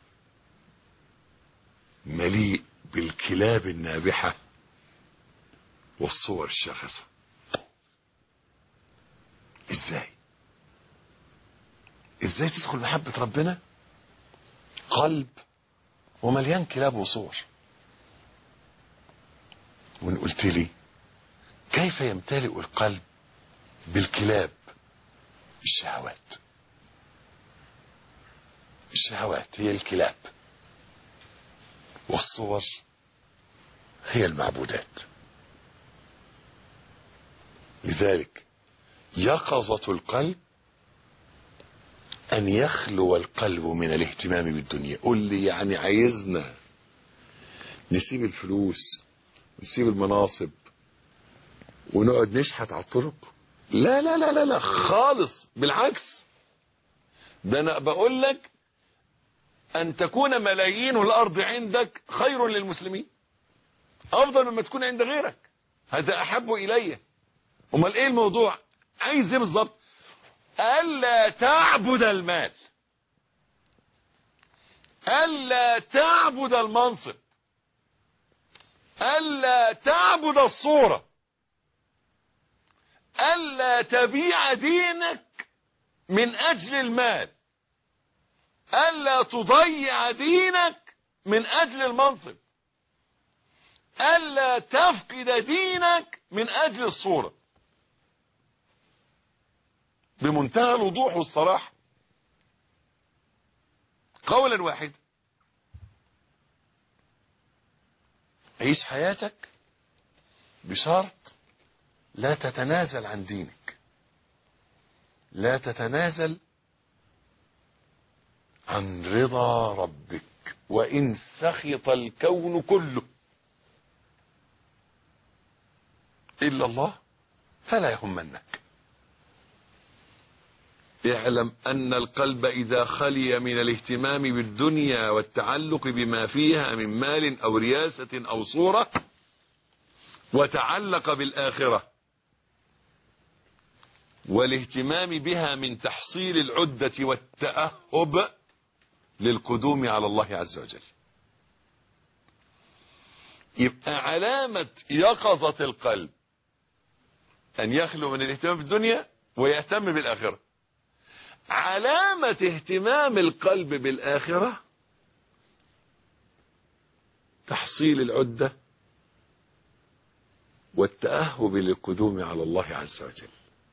مليء بالكلاب النابحة والصور الشاخصة؟ ازاي تدخل محبة ربنا قلب ومليان كلاب وصور؟ وان قلت لي كيف يمتلئ القلب بالكلاب؟ الشهوات هي الكلاب. والصور هي المعبودات. لذلك يقظة القلب أن يخلو القلب من الاهتمام بالدنيا. قل لي يعني عايزنا نسيب الفلوس ونسيب المناصب ونقعد نشحت على الطرق؟ لا لا لا لا لا خالص، بالعكس. ده أنا بقول لك أن تكون ملايين الأرض عندك خير للمسلمين، أفضل مما تكون عند غيرك. هذا أحب إلي. أمال إيه الموضوع؟ عايز إيه بالظبط؟ ألا تعبد المال، ألا تعبد المنصب، ألا تعبد الصورة، ألا تبيع دينك من أجل المال، ألا تضيع دينك من أجل المنصب، ألا تفقد دينك من أجل الصورة. بمنتهى الوضوح والصراحة، قولا واحد. عيش حياتك بشرط لا تتنازل عن دينك، لا تتنازل عن رضا ربك، وإن سخط الكون كله إلا الله فلا يهمنك. اعلم أن القلب إذا خلي من الاهتمام بالدنيا والتعلق بما فيها من مال أو رياسة أو صورة، وتعلق بالآخرة والاهتمام بها من تحصيل العدة والتأهب للقدوم على الله عز وجل، يبقى علامة يقظة القلب أن يخلو من الاهتمام بالدنيا ويهتم بالآخرة. علامة اهتمام القلب بالآخرة تحصيل العدة والتأهب للقدوم على الله عز وجل.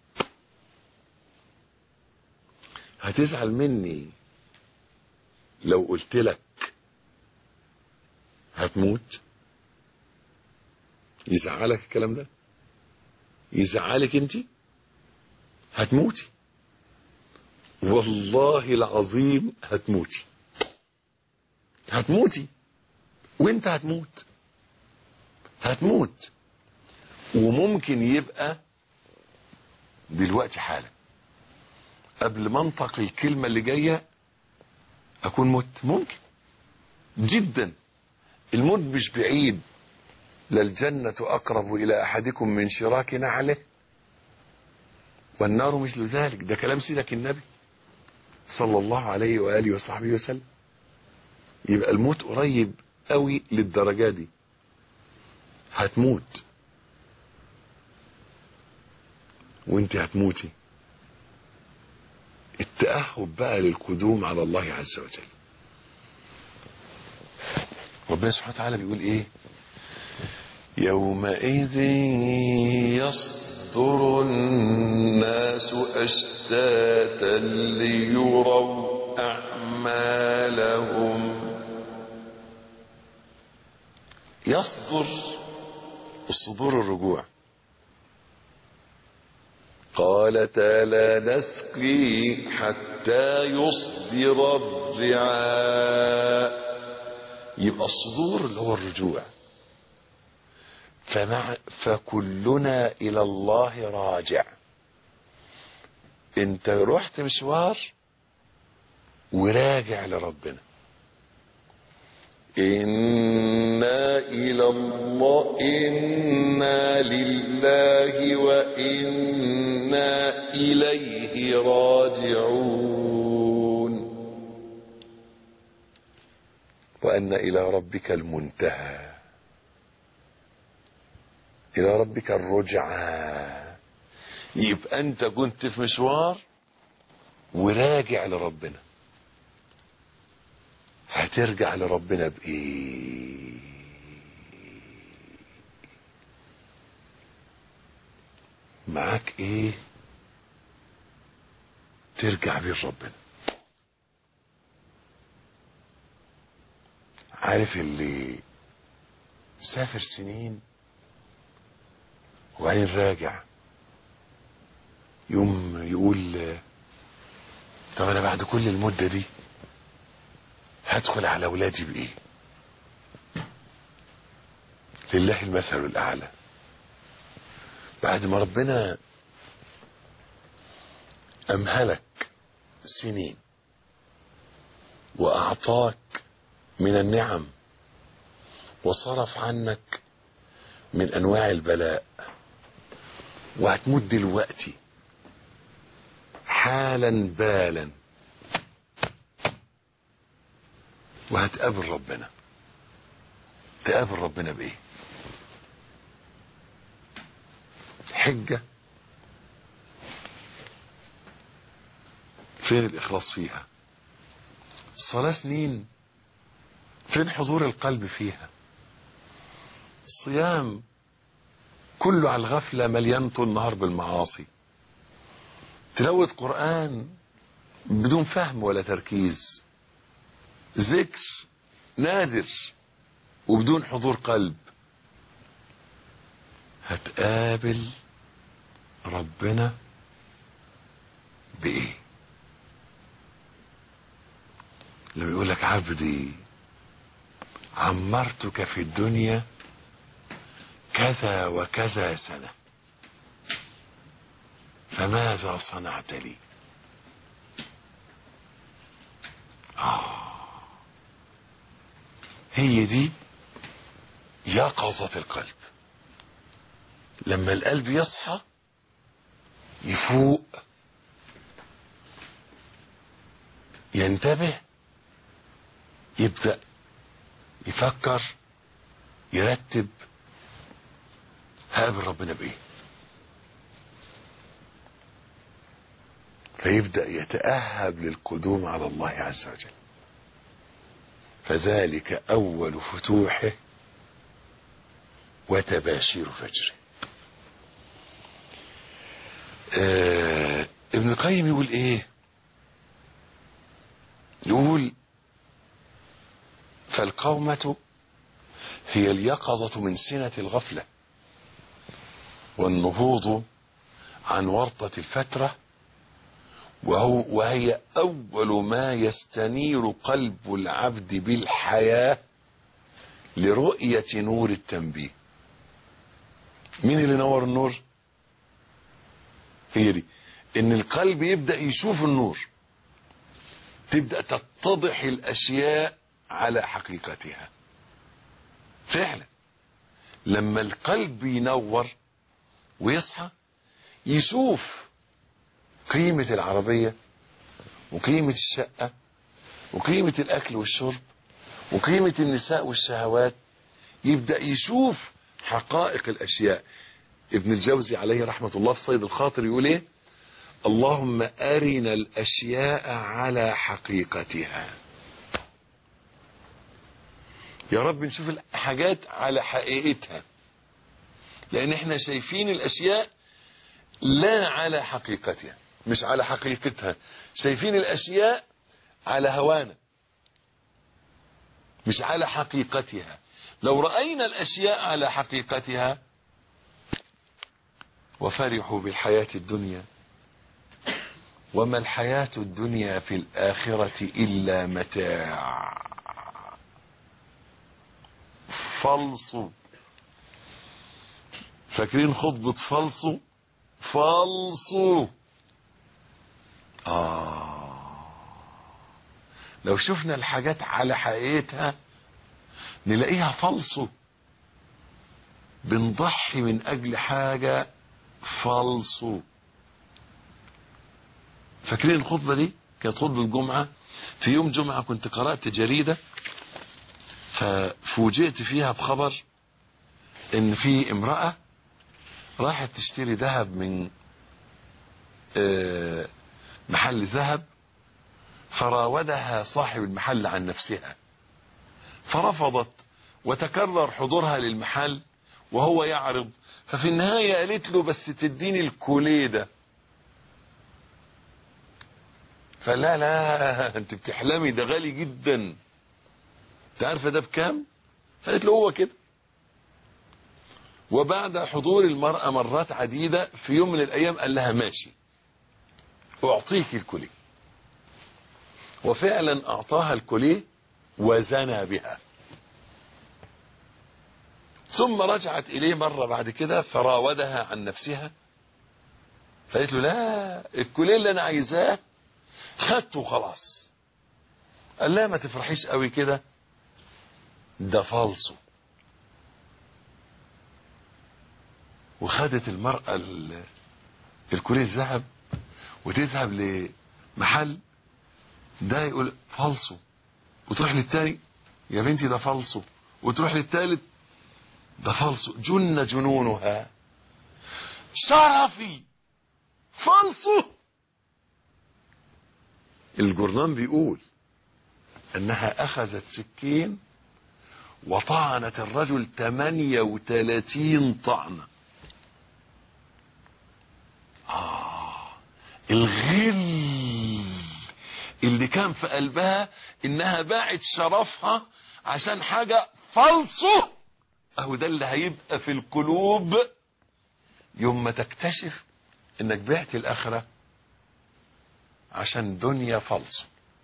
هتزعل مني لو قلت لك هتموت؟ يزعلك الكلام ده؟ يزعلك انت؟ هتموتي، والله العظيم هتموتي، هتموتي، وانت هتموت، هتموت. وممكن يبقى دلوقتي حالا قبل ما انطق الكلمة اللي جاية اكون مت، ممكن جدا. الموت مش بعيد. للجنة اقرب الى احدكم من شراك نعله والنار مثل ذلك. ده كلام سيدك النبي صلى الله عليه وآله وصحبه وسلم. يبقى الموت قريب قوي للدرجة دي. هتموت وانت هتموتي. التأهب بقى للقدوم على الله عز وجل. ربنا سبحانه وتعالى بيقول ايه؟ يومئذ يصدر الناس أشتاتا ليروا أعمالهم. يصدر، الصدور الرجوع. قال تعالى نسقي حتى يصدر الرعاء. يبقى الصدور اللي هو الرجوع. فكلنا إلى الله راجع. انت رحت مشوار وراجع لربنا. إنا إلى الله، إنا لله وإنا إليه راجعون. وأن إلى ربك المنتهى، إلى ربك الرجعى. يبقى أنت كنت في مشوار وراجع لربنا. هترجع لربنا بإيه؟ معاك إيه ترجع بيه لربنا؟ عارف اللي سافر سنين وبعدين راجع يوم يقول طب انا بعد كل المدة دي هدخل على اولادي بايه؟ لله المثل الاعلى. بعد ما ربنا امهلك سنين واعطاك من النعم وصرف عنك من انواع البلاء، وهتموت دلوقتي حالا بالا وهتقابل ربنا، تقابل ربنا بايه؟ حجة فين الاخلاص فيها؟ الصلاة سنين فين حضور القلب فيها؟ الصيام كله على الغفلة مليان طول النهار بالمعاصي. تلاوة قرآن بدون فهم ولا تركيز. ذكر نادر وبدون حضور قلب. هتقابل ربنا بإيه؟ لما يقول لك عبدي عمرتك في الدنيا كذا وكذا سنة فماذا صنعت لي؟ هي دي يقظة القلب. لما القلب يصحى يفوق ينتبه يبدأ يفكر يرتب هقابل ربنا بايه، فيبدأ يتأهب للقدوم على الله عز وجل. فذلك أول فتوحه وتباشير فجره. ابن القيم يقول ايه؟ يقول فالقومة هي اليقظة من سنة الغفلة والنهوض عن ورطة الفترة، وهي أول ما يستنير قلب العبد بالحياة لرؤية نور التنبيه. مين اللي نور النور؟ هي دي، ان القلب يبدأ يشوف النور، تبدأ تتضح الاشياء على حقيقتها. فعلا لما القلب ينور ويصحى يشوف قيمة العربية وقيمة الشقة وقيمة الاكل والشرب وقيمة النساء والشهوات، يبدأ يشوف حقائق الاشياء. ابن الجوزي عليه رحمة الله في صيد الخاطر يقول ايه؟ اللهم أرنا الأشياء على حقيقتها. يا رب نشوف الحاجات على حقيقتها، لأن احنا شايفين الأشياء لا على حقيقتها، مش على حقيقتها، شايفين الأشياء على هوانا مش على حقيقتها. لو رأينا الأشياء على حقيقتها وفرحوا بالحياة الدنيا وما الحياة الدنيا في الآخرة إلا متاع. فالصوا، فاكرين خطبة فالصوا؟ فالصوا. لو شفنا الحاجات على حقيقتها نلاقيها فالصوا. بنضحي من أجل حاجة فالصوا. فاكرين الخطبة دي؟ كانت خطبة الجمعة. في يوم جمعة كنت قرأت جريدة ففوجئت فيها بخبر ان في امرأة راحت تشتري ذهب من محل ذهب، فراودها صاحب المحل عن نفسها فرفضت، وتكرر حضورها للمحل وهو يعرض، ففي النهاية قالت له بس تديني الكوليه ده. فلا لا انت بتحلمي، ده غالي جدا. انت عارفه ده بكام؟ قالت له هو كده. وبعد حضور المرأة مرات عديدة في يوم من الايام قال لها ماشي اعطيك الكوليه. وفعلا اعطاها الكوليه وزنى بها. ثم رجعت اليه مرة بعد كده فراودها عن نفسها، فقالت له لا الكوليه اللي انا عايزاه خدته خلاص. قال لا ما تفرحيش قوي كده، ده فالصو. وخدت المرأة الكوليه الذهب وتذهب لمحل، ده يقول فالصو، وتروح للتاني يا بنتي ده فالصو، وتروح للتالت ده فالصو. جن جنونها شرفي فالصو. الجرنان بيقول انها اخذت سكين وطعنت الرجل 38 طعنة. الغل اللي كان في قلبها انها باعت شرفها عشان حاجة فالصو. اهو ده اللي هيبقى في القلوب يوم ما تكتشف انك بعت الاخرة عشان دنيا فالصو.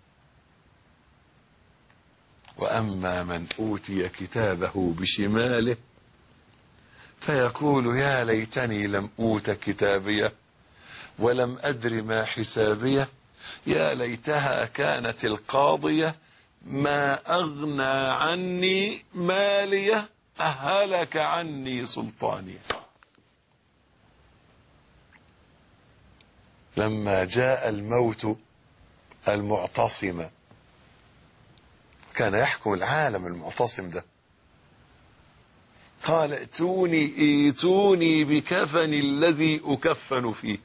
واما من اوتي كتابه بشماله فيقول يا ليتني لم اوت كتابيه ولم ادر ما حسابيه يا ليتها كانت القاضية ما اغنى عني ماليه اهلك عني سلطانيه. لما جاء الموت المعتصم، كان يحكم العالم المعتصم ده، قال ائتوني بكفن الذي أكفن فيه.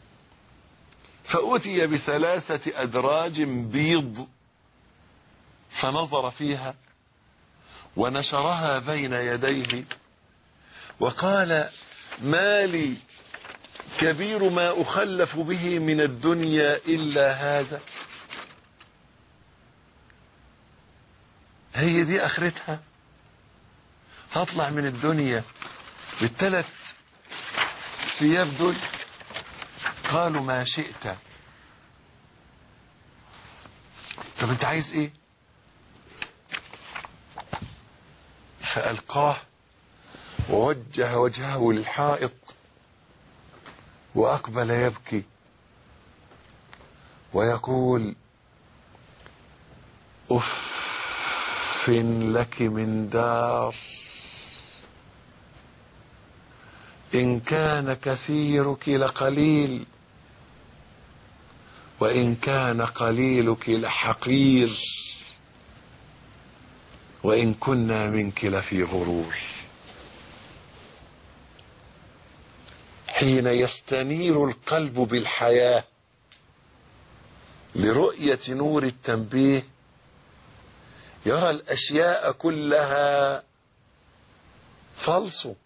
فأتي ب3 أدراج بيض فنظر فيها ونشرها بين يديه وقال ما لي كبير ما أخلف به من الدنيا إلا هذا. هي دي اخرتها، هطلع من الدنيا ب3 ثياب دول. قالوا ما شئت. طب انت عايز ايه؟ فألقاه ووجه وجهه للحائط وأقبل يبكي ويقول أف لك من دار إن كان كثيرك لقليل وإن كان قليلك لحقير وإن كنا منك لفي غرور. حين يستنير القلب بالحياة لرؤية نور التنبيه يرى الأشياء كلها فالصو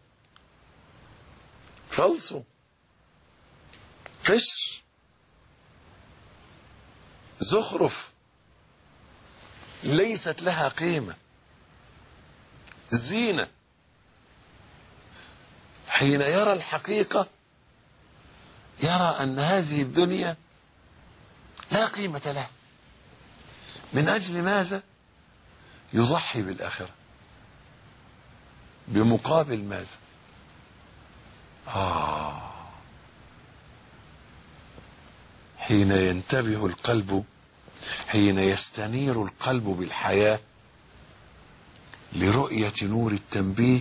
غش زخرف ليست لها قيمة زينة. حين يرى الحقيقة يرى أن هذه الدنيا لا قيمة لها. من أجل ماذا؟ يضحي بالآخرة بمقابل ماذا؟ حين ينتبه القلب، حين يستنير القلب بالحياة لرؤية نور التنبيه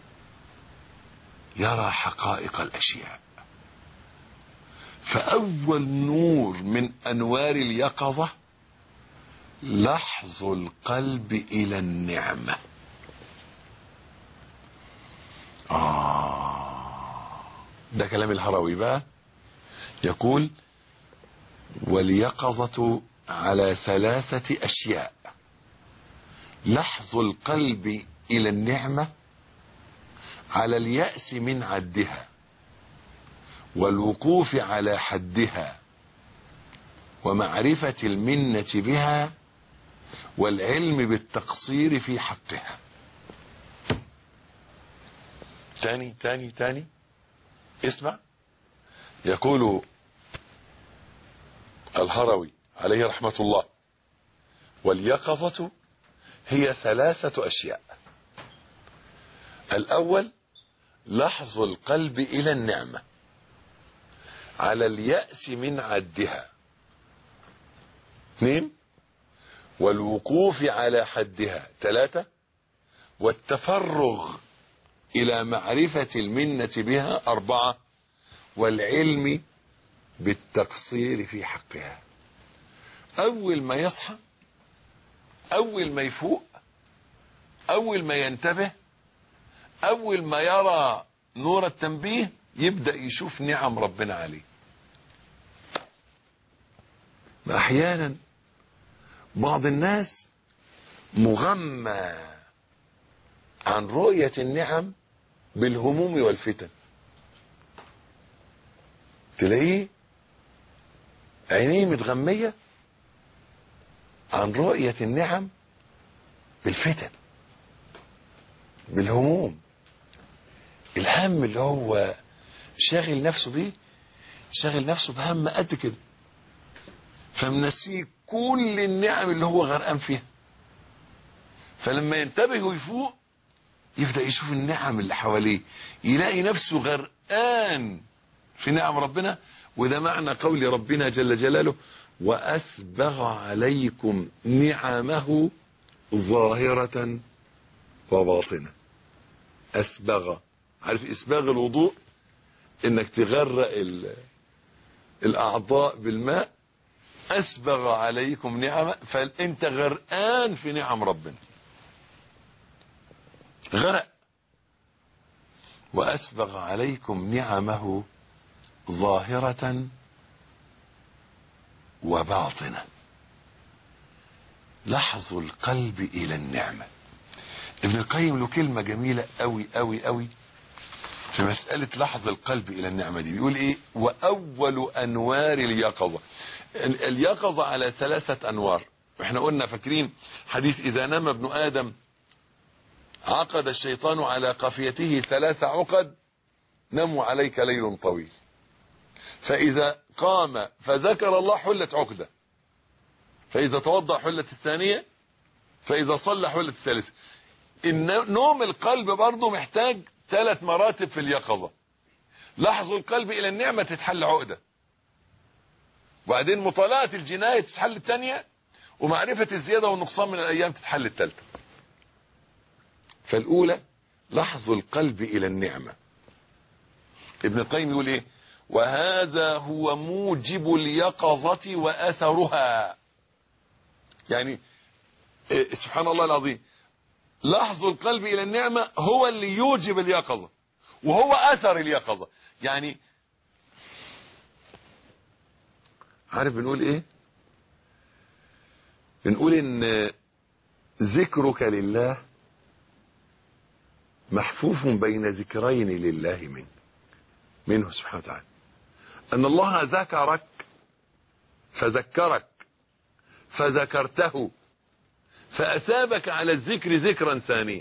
يرى حقائق الأشياء. فأول نور من أنوار اليقظة لحظ القلب إلى النعمة. ده كلام الهروي بقى، يقول واليقظة على 3 أشياء: لحظ القلب إلى النعمة، على اليأس من عدها، والوقوف على حدها، ومعرفة المنة بها، والعلم بالتقصير في حقها. تاني اسمع. يقول الهروي عليه رحمة الله: واليقظة هي 3 أشياء. الأول لحظ القلب إلى النعمة على اليأس من عدها. 2 والوقوف على حدها. 3 والتفرغ إلى معرفة المنة بها. 4 والعلم بالتقصير في حقها. أول ما يصحى، أول ما يفوق، أول ما ينتبه، أول ما يرى نور التنبيه، يبدأ يشوف نعم ربنا عليه. أحيانا بعض الناس مغمى عن رؤية النعم بالهموم والفتن، تلاقيه عينيه متغمية عن رؤية النعم بالفتن، بالهموم، الهم اللي هو شاغل نفسه بيه، شاغل نفسه بهم قد كده، فمنسيه كل النعم اللي هو غرقان فيها. فلما ينتبه ويفوق يبدأ يشوف النعم اللي حواليه، يلاقي نفسه غرقان في نعم ربنا. وده معنى قول ربنا جل جلاله: وأسبغ عليكم نعمه ظاهرة وباطنة. أسبغ، عارف إسباغ الوضوء؟ إنك تغرق الأعضاء بالماء. أسبغ عليكم نعمه، فأنت غرقان في نعم ربنا، غرق. وأسبغ عليكم نعمه ظاهرة وباطنة. لحظ القلب إلى النعمة. ابن القيم له كلمة جميلة قوي قوي قوي في مسألة لحظ القلب إلى النعمة دي. بيقول إيه؟ وأول أنوار اليقظة. اليقظة على 3 أنوار. احنا قلنا فاكرين حديث: إذا نام ابن آدم عقد الشيطان على قافيته 3 عقد، نموا عليك ليل طويل. فإذا قام فذكر الله حلت عقدة، فإذا توضأ حلت الثانية، فإذا صلى حلت الثالثة. نوم القلب برضه محتاج 3 مراتب في اليقظة. لحظ القلب إلى النعمة تتحل عقدة، وبعدين مطالعة الجناية تتحل الثانية، ومعرفة الزيادة والنقصان من الأيام تتحل الثالثة. فالأولى لحظ القلب إلى النعمة. ابن القيم يقول إيه؟ وهذا هو موجب اليقظة وأثرها. يعني سبحان الله العظيم، لحظ القلب إلى النعمة هو اللي يوجب اليقظة، وهو أثر اليقظة. يعني عارف بنقول إيه؟ بنقول إن ذكرك لله محفوف بين ذكرين لله منه سبحانه وتعالى. أن الله ذكرك فذكرك فذكرته فأثابك على الذكر ذكرا ثانيا.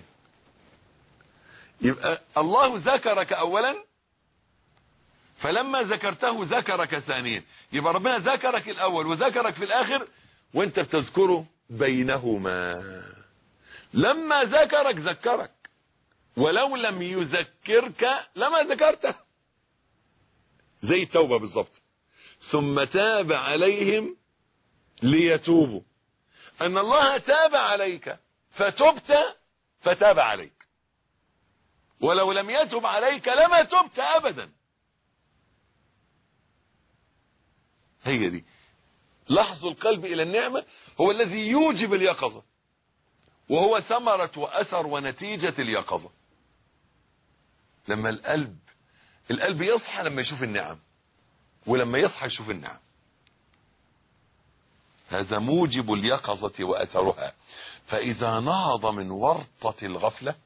يبقى الله ذكرك أولا، فلما ذكرته ذكرك ثانيا. يبقى ربنا ذكرك الأول وذكرك في الآخر، وانت بتذكره بينهما. لما ذكرك ذكرك، ولو لم يذكرك لما ذكرته. زي التوبة بالضبط. ثم تاب عليهم ليتوبوا. أن الله تاب عليك فتبت فتاب عليك، ولو لم يتب عليك لما تبت أبدا. هي دي لحظ القلب إلى النعمة، هو الذي يوجب اليقظة، وهو ثمرة وأثر ونتيجة اليقظة. لما القلب يصحى لما يشوف النعم، ولما يصحى يشوف النعم. هذا موجب اليقظة وأثرها. فإذا نهض من ورطة الغفلة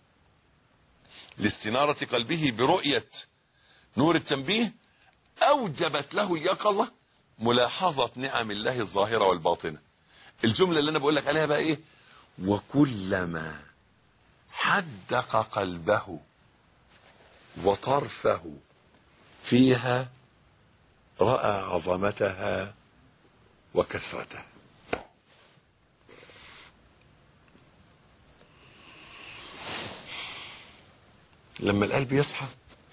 لاستنارة قلبه برؤية نور التنبيه، أوجبت له اليقظة ملاحظة نعم الله الظاهرة والباطنة. الجملة اللي انا بقول لك عليها بقى ايه؟ وكلما حدق قلبه وطرفه فيها رأى عظمتها وكثرتها. لما القلب يصحى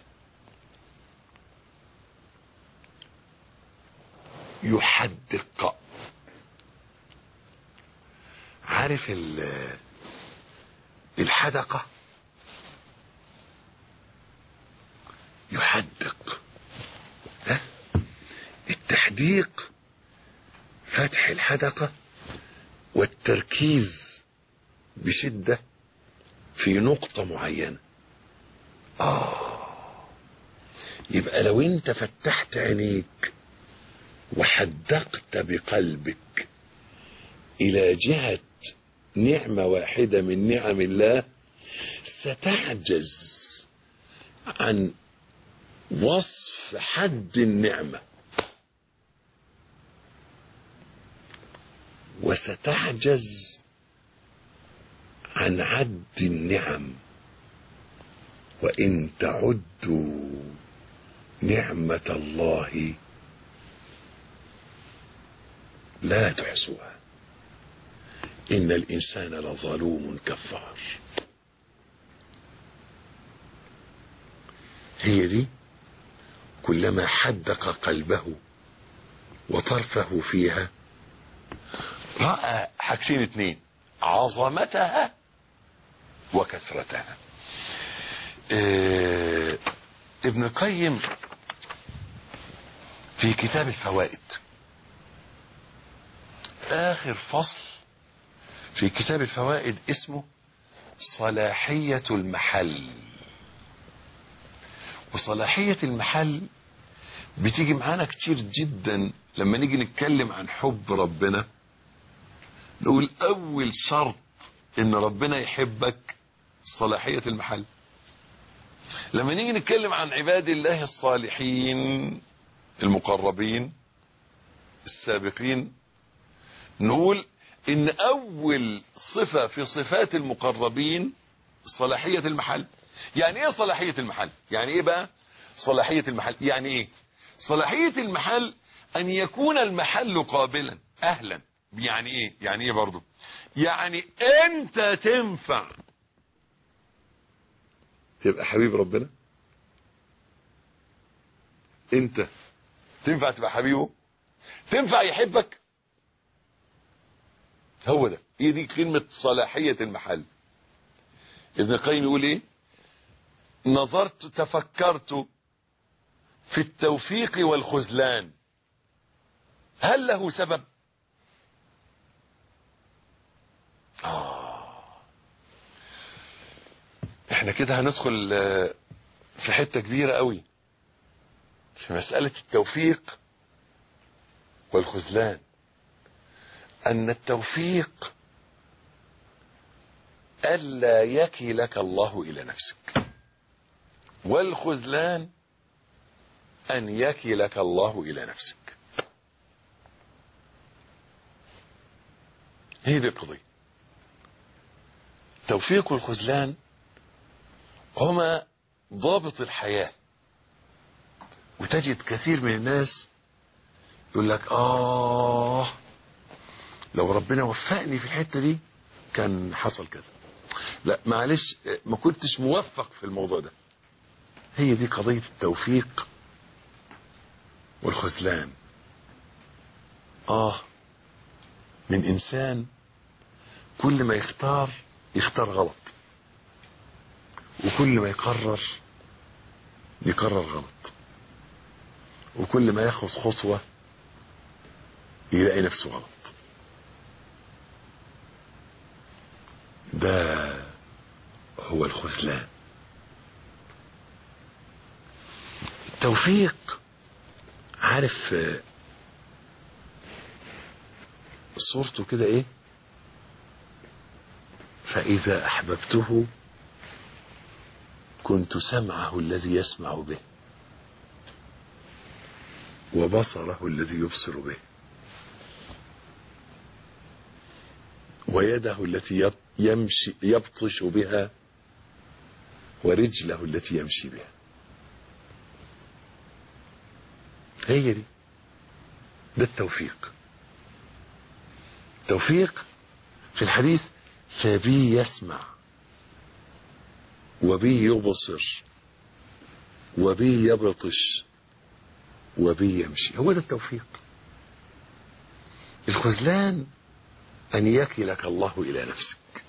يحدق. عارف الحدقة؟ يحدق. التحديق فتح الحدقة والتركيز بشدة في نقطة معينة. يبقى لو انت فتحت عينيك وحدقت بقلبك الى جهة نعمة واحدة من نعم الله ستعجز عن وصف حد النعمة، وستعجز عن عد النعم. وإن تعدوا نعمة الله لا تحصوها إن الإنسان لظلوم كفار. هي دي كلما حدق قلبه وطرفه فيها رأى حاجتين اتنين: عظمتها وكثرتها. ابن القيم في كتاب الفوائد آخر فصل في كتاب الفوائد اسمه صلاحية المحل. وصلاحية المحل بتيجي معانا كتير جدا لما نيجي نتكلم عن حب ربنا. نقول أول شرط إن ربنا يحبك صلاحية المحل. لما نيجي نتكلم عن عباد الله الصالحين المقربين السابقين نقول إن أول صفة في صفات المقربين صلاحية المحل. يعني إيه صلاحية المحل؟ يعني إيه بقى صلاحية المحل؟ يعني إيه صلاحية المحل؟ أن يكون المحل قابلا أهلا. يعني إيه؟ يعني إيه برضو؟ يعني أنت تنفع تبقى حبيب ربنا؟ أنت تنفع تبقى حبيبه؟ تنفع يحبك؟ هو ده، هي دي كلمة صلاحية المحل. ابن القيم يقول ايه؟ نظرت تفكرت في التوفيق والخذلان، هل له سبب؟ احنا كده هندخل في حتة كبيرة قوي في مسألة التوفيق والخذلان. أن التوفيق ألا يكلك الله إلى نفسك، والخذلان أن يكلك الله إلى نفسك. هي دي القضية. التوفيق والخذلان هما ضابط الحياة. وتجد كثير من الناس يقول لك لو ربنا وفقني في الحتة دي كان حصل كذا. لا معلش، ما كنتش موفق في الموضوع ده. هي دي قضية التوفيق والخذلان. من إنسان كل ما يختار غلط، وكل ما يقرر غلط، وكل ما ياخذ خطوة يلاقي نفسه غلط. ده هو الخذلان. التوفيق، عارف صورته كده ايه؟ فإذا أحببته كنت سمعه الذي يسمع به، وبصره الذي يبصر به، ويده التي يبطش بها، ورجله التي يمشي بها. هي دي، ده التوفيق. توفيق في الحديث: فبي يسمع وبي يبصر وبي يبطش وبي يمشي. هو ده التوفيق. الخذلان أن يكلك الله إلى نفسك،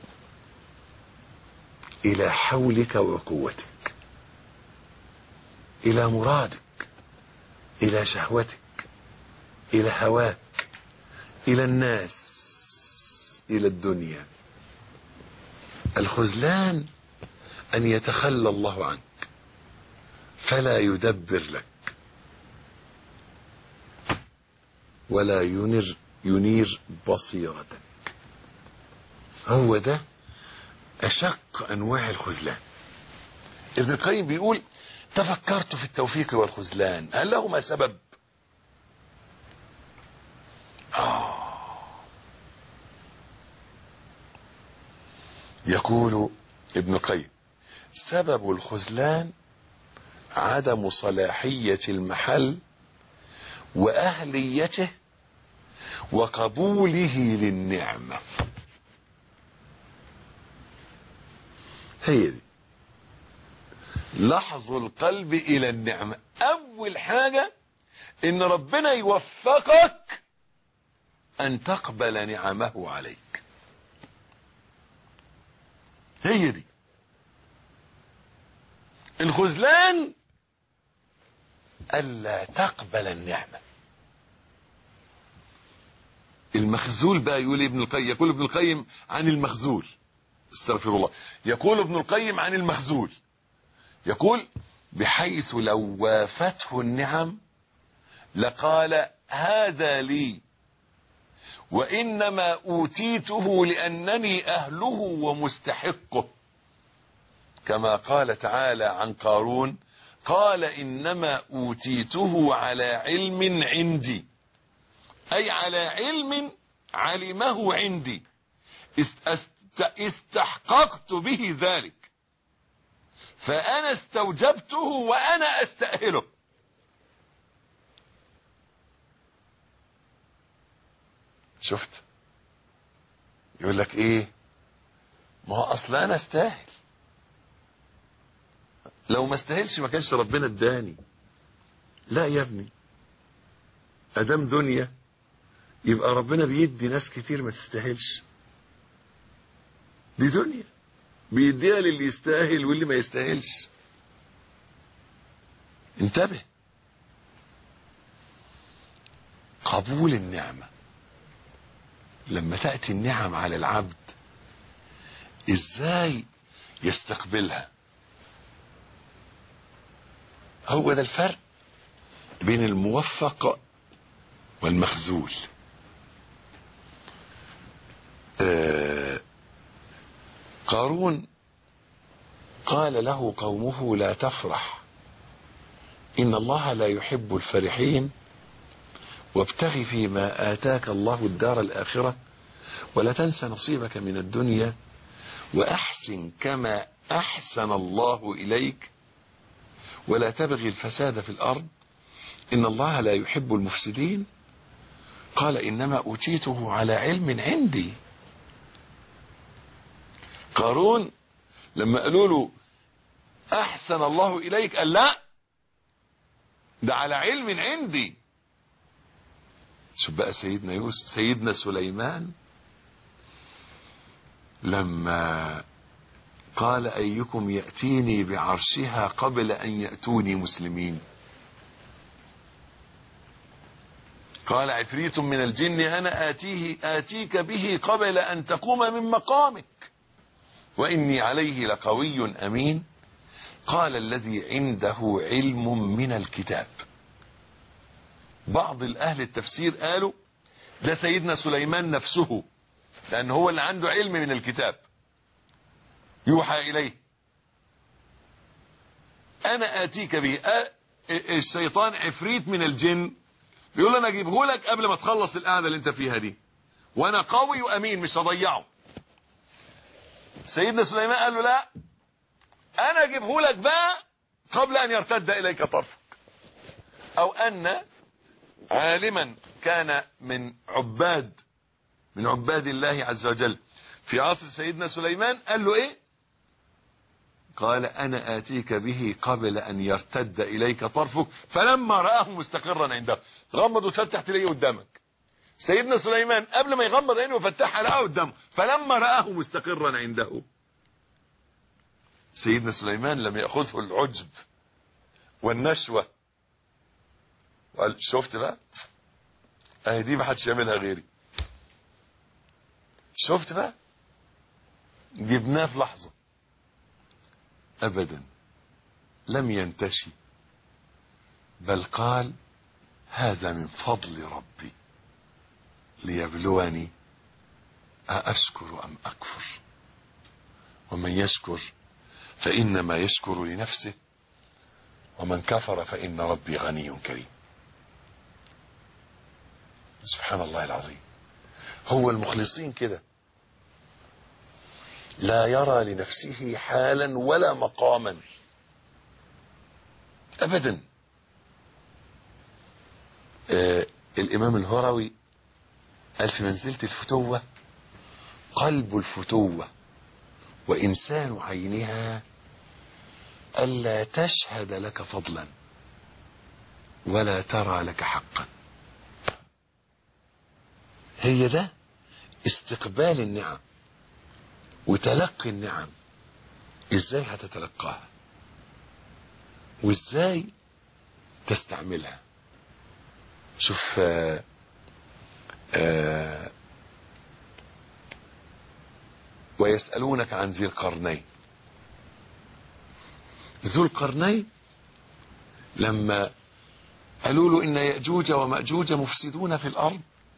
إلى حولك وقوتك، إلى مرادك، إلى شهوتك، إلى هواك، إلى الناس، إلى الدنيا. الخذلان أن يتخلى الله عنك فلا يدبر لك ولا ينير بصيرتك. هو ده أشق أنواع الخذلان. ابن القيم بيقول: تفكرت في التوفيق والخذلان، هل لهما سبب؟ يقول ابن القيم: سبب الخذلان عدم صلاحية المحل وأهليته وقبوله للنعمة. هي دي لحظ القلب إلى النعمة. أول حاجة إن ربنا يوفقك أن تقبل نعمه عليك. هي دي الخذلان، ألا تقبل النعمة. المخذول بقى يقول ابن القيم، يقول ابن القيم عن المخذول، استغفر الله، يقول ابن القيم عن المخذول، يقول: بحيث لو وافته النعم لقال هذا لي وإنما أوتيته لأنني أهله ومستحقه، كما قال تعالى عن قارون: قال إنما أوتيته على علم عندي، أي على علم علمه عندي، استحققت به ذلك، فأنا استوجبته وأنا أستأهله. شفت؟ يقول لك ايه؟ ما هو اصل انا استاهل، لو ما استاهلش ما كانش ربنا اداني. لا يا ابني، ادام دنيا يبقى ربنا بيدي ناس كتير ما تستاهلش. دي دنيا بيديها للي يستاهل واللي ما يستاهلش. انتبه. قبول النعمة، لما تأتي النعم على العبد ازاي يستقبلها. هو ده الفرق بين الموفق والمخذول. قارون قال له قومه: لا تفرح، إن الله لا يحب الفرحين، وابتغ فيما آتاك الله الدار الآخرة ولا تنس نصيبك من الدنيا وأحسن كما أحسن الله إليك ولا تبغي الفساد في الأرض إن الله لا يحب المفسدين. قال: إنما أوتيته على علم عندي. قارون لما قالوا له أحسن الله إليك قال: لا، ده على علم عندي. شوف بقى سيدنا سليمان لما قال: أيكم يأتيني بعرشها قبل أن يأتوني مسلمين. قال عفريت من الجن أنا آتيك به قبل أن تقوم من مقامك وإني عليه لقوي أمين. قال: الذي عنده علم من الكتاب. بعض الأهل التفسير قالوا ده سيدنا سليمان نفسه، لأن هو اللي عنده علم من الكتاب يوحى إليه. أنا آتيك به. الشيطان عفريت من الجن بيقول: أنا أجيبه لك قبل ما تخلص القعدة اللي انت فيها دي، وانا قوي وامين مش هضيعه. سيدنا سليمان قال له لا، انا اجيبه لك بقى قبل ان يرتد اليك طرفك. او ان عالما كان من عباد الله عز وجل في عصر سيدنا سليمان قال له ايه؟ قال انا اتيك به قبل ان يرتد اليك طرفك فلما رآه مستقرا عنده. غمض وفتح تلاقيه قدامك. سيدنا سليمان قبل ما يغمض عينه ويفتحها لقاه قدامه، فلما رآه مستقرا عنده. سيدنا سليمان لم يأخذه العجب والنشوة وقال شفت بقى اهي دي ما حدش يعملها غيري، شفت بقى جبناه في لحظة. ابدا لم ينتشي، بل قال هذا من فضل ربي ليبلوني أأشكر أم أكفر، ومن يشكر فإنما يشكر لنفسه ومن كفر فإن ربي غني كريم. سبحان الله العظيم. هو المخلصين كده لا يرى لنفسه حالا ولا مقاما أبدا. الإمام الهروي قال في منزلة الفتوة قلب الفتوة وإنسان عينها ألا تشهد لك فضلا ولا ترى لك حقا. هي ده استقبال النعم وتلقي النعم. ازاي هتتلقاها وازاي تستعملها؟ شوف ويسألونك عن ذي القرنين. ذو القرنين لما قالوا له إن يأجوج ومأجوج مفسدون في الأرض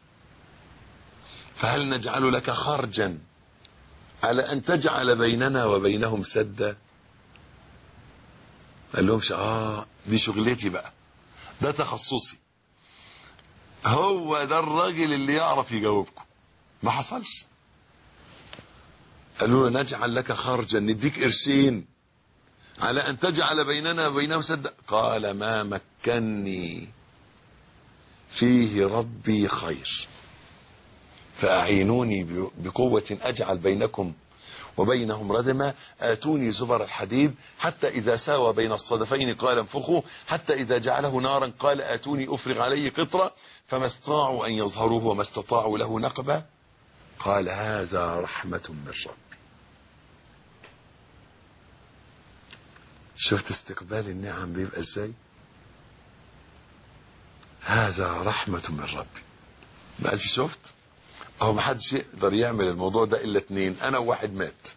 فهل نجعل لك خرجا على أن تجعل بيننا وبينهم سدا؟ قال لهمش دي شغلتي بقى، ده تخصصي، هو ده الراجل اللي يعرف يجاوبكم. ما حصلش. قالوا له نجعل لك خرجا، نديك قرشين على أن تجعل بيننا وبينهم سدا. قال ما مكني فيه ربي خير فأعينوني بقوة أجعل بينكم وبينهم ردما آتوني زبر الحديد حتى إذا ساوى بين الصدفين قال انفخوا حتى إذا جعله نارا قال آتوني أفرغ عليه قطرة فما استطاعوا أن يظهروه وما استطاعوا له نقبا. قال هذا رحمة من ربي. شفت استقبال النعم بيبقى ازاي؟ هذا رحمة من ربي. ما قالش شفت اهو ما حدش يقدر يعمل الموضوع ده الا اتنين، انا وواحد مات.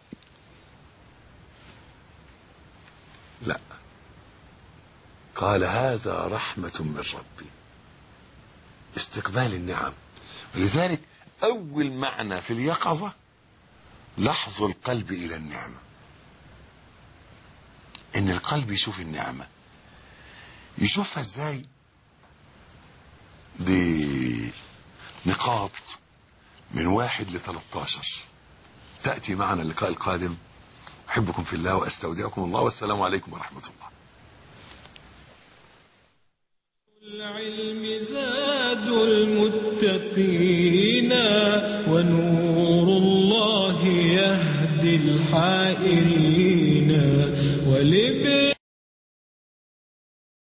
لا، قال هذا رحمة من ربي. استقبال النعم. ولذلك اول معنى في اليقظة لحظ القلب الى النعمة، ان القلب يشوف النعمة. يشوفها ازاي؟ دي نقاط من 1 ل 13 تأتي معنا اللقاء القادم. أحبكم في الله وأستودعكم الله والسلام عليكم ورحمة الله. العلم زاد المتقين ونور الله يهدي الحائرين.